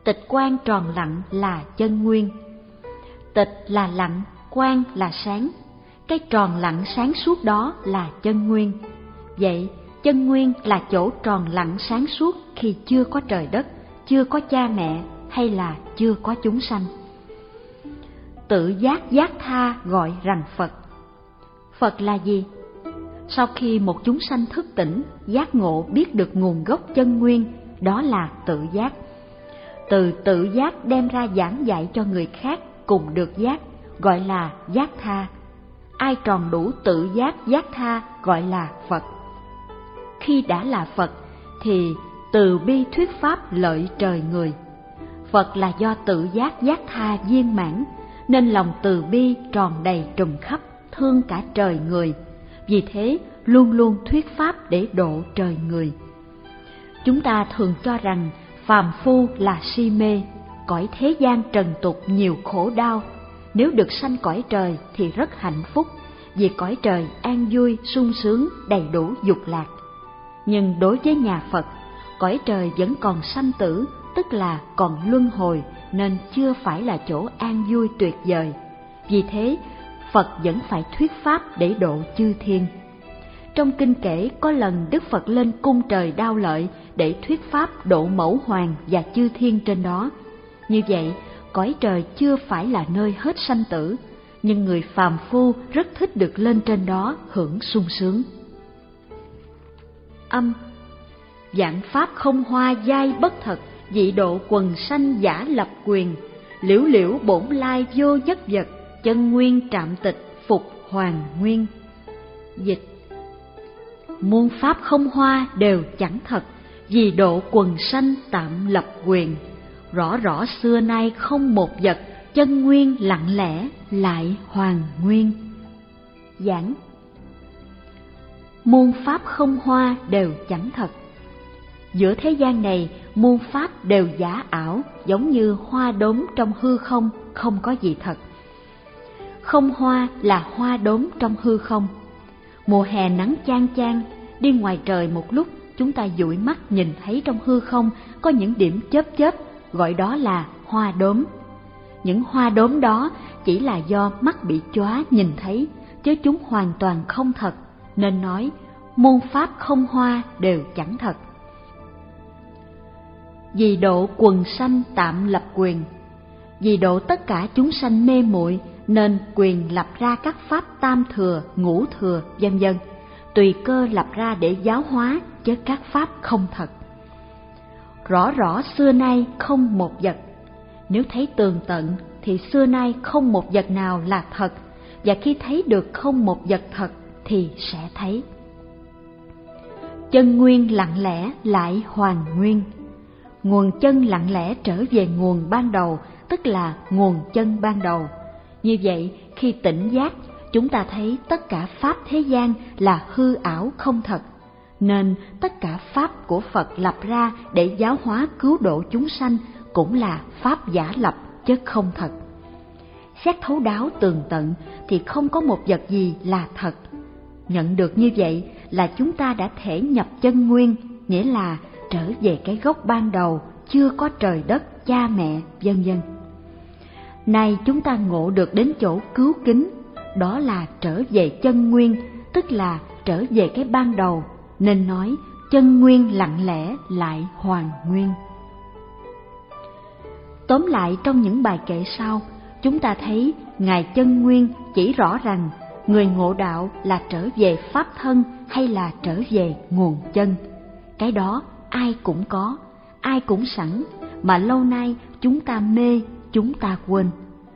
tịch quang tròn lặng là chân nguyên. Tịch là lặng, quang là sáng, cái tròn lặng sáng suốt đó là chân nguyên. Vậy chân nguyên là chỗ tròn lặng sáng suốt khi chưa có trời đất, chưa có cha mẹ hay là chưa có chúng sanh. Tự giác giác tha gọi rằng Phật. Phật là gì? Sau khi một chúng sanh thức tỉnh, giác ngộ biết được nguồn gốc chân nguyên, đó là tự giác. Từ tự giác đem ra giảng dạy cho người khác cùng được giác, gọi là giác tha. Ai tròn đủ tự giác giác tha gọi là Phật. Khi đã là Phật thì từ bi thuyết pháp lợi trời người. Phật là do tự giác giác tha viên mãn, nên lòng từ bi tròn đầy trùm khắp, thương cả trời người. Vì thế luôn luôn thuyết pháp để độ trời người. Chúng ta thường cho rằng phàm phu là si mê, cõi thế gian trần tục nhiều khổ đau. Nếu được sanh cõi trời thì rất hạnh phúc, vì cõi trời an vui, sung sướng, đầy đủ dục lạc. Nhưng đối với nhà Phật, cõi trời vẫn còn sanh tử, tức là còn luân hồi, nên chưa phải là chỗ an vui tuyệt vời. Vì thế, Phật vẫn phải thuyết pháp để độ chư thiên. Trong kinh kể có lần Đức Phật lên cung trời Đao Lợi để thuyết pháp độ Mẫu Hoàng và chư thiên trên đó. Như vậy, cõi trời chưa phải là nơi hết sanh tử, nhưng người phàm phu rất thích được lên trên đó hưởng sung sướng. Âm: vạn pháp không hoa giai bất thật, dị độ quần sanh giả lập quyền. Liễu liễu bổn lai vô nhất vật, chân nguyên trạm tịch phục hoàn nguyên. Dịch: muôn pháp không hoa đều chẳng thật, vì độ quần sanh tạm lập quyền. Rõ rõ xưa nay không một vật, chân nguyên lặng lẽ lại hoàn nguyên. Giảng: muôn pháp không hoa đều chẳng thật. Giữa thế gian này, muôn pháp đều giả ảo, giống như hoa đốm trong hư không, không có gì thật. Không hoa là hoa đốm trong hư không. Mùa hè nắng chang chang, đi ngoài trời một lúc, chúng ta dụi mắt nhìn thấy trong hư không có những điểm chớp chớp, gọi đó là hoa đốm. Những hoa đốm đó chỉ là do mắt bị chóa nhìn thấy, chứ chúng hoàn toàn không thật, nên nói muôn pháp không hoa đều chẳng thật. Vì độ quần sanh tạm lập quyền. Vì độ tất cả chúng sanh mê muội nên quyền lập ra các pháp tam thừa, ngũ thừa, vân vân, tùy cơ lập ra để giáo hóa, chứ các pháp không thật. Rõ rõ xưa nay không một vật. Nếu thấy tường tận thì xưa nay không một vật nào là thật, và khi thấy được không một vật thật thì sẽ thấy. Chân nguyên lặng lẽ lại hoàn nguyên. Nguồn chân lặng lẽ trở về nguồn ban đầu, tức là nguồn chân ban đầu. Như vậy, khi tỉnh giác, chúng ta thấy tất cả pháp thế gian là hư ảo không thật, nên tất cả pháp của Phật lập ra để giáo hóa cứu độ chúng sanh cũng là pháp giả lập chứ không thật. Xét thấu đáo tường tận thì không có một vật gì là thật. Nhận được như vậy là chúng ta đã thể nhập chân nguyên, nghĩa là trở về cái gốc ban đầu, chưa có trời đất, cha mẹ, vân vân. Nay chúng ta ngộ được đến chỗ cứu kính, đó là trở về chân nguyên, tức là trở về cái ban đầu, nên nói chân nguyên lặng lẽ lại hoàn nguyên. Tóm lại, trong những bài kệ sau, chúng ta thấy Ngài Chân Nguyên chỉ rõ rằng người ngộ đạo là trở về pháp thân hay là trở về nguồn chân. Cái đó ai cũng có, ai cũng sẵn, mà lâu nay chúng ta mê, chúng ta quên.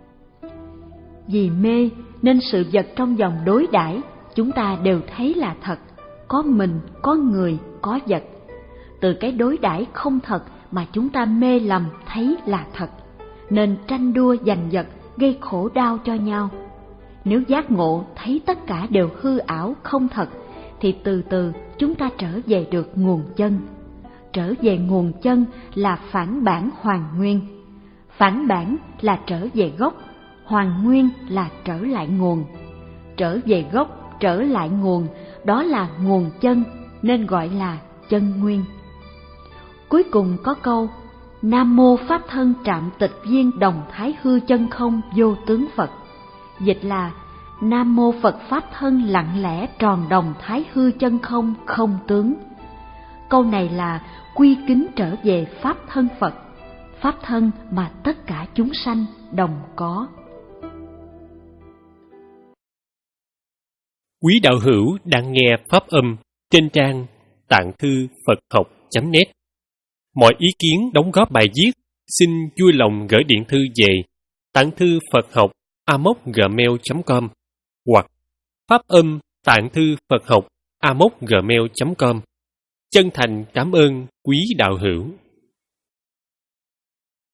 Vì mê nên sự vật trong dòng đối đãi chúng ta đều thấy là thật, có mình, có người, có vật. Từ cái đối đãi không thật mà chúng ta mê lầm thấy là thật, nên tranh đua giành giật, gây khổ đau cho nhau. Nếu giác ngộ thấy tất cả đều hư ảo không thật, thì từ từ chúng ta trở về được nguồn chân. Trở về nguồn chân là phản bản hoàn nguyên. Phản bản là trở về gốc, hoàn nguyên là trở lại nguồn. Trở về gốc, trở lại nguồn, đó là nguồn chân, nên gọi là chân nguyên. Cuối cùng có câu, Nam mô Pháp Thân Trạm Tịch Viên Đồng Thái Hư Chân Không Vô Tướng Phật. Dịch là Nam mô Phật Pháp Thân lặng lẽ tròn đồng Thái Hư Chân Không không tướng. Câu này là quy kính trở về Pháp Thân Phật, Pháp thân mà tất cả chúng sanh đồng có. Quý đạo hữu đang nghe pháp âm trên trang tạng thư Phật học chấm net. Mọi ý kiến đóng góp bài viết xin vui lòng gửi điện thư về tạng thư Phật học a m o gmail chấm com hoặc pháp âm tạng thư Phật học a m o gmail chấm com. Chân thành cảm ơn quý đạo hữu.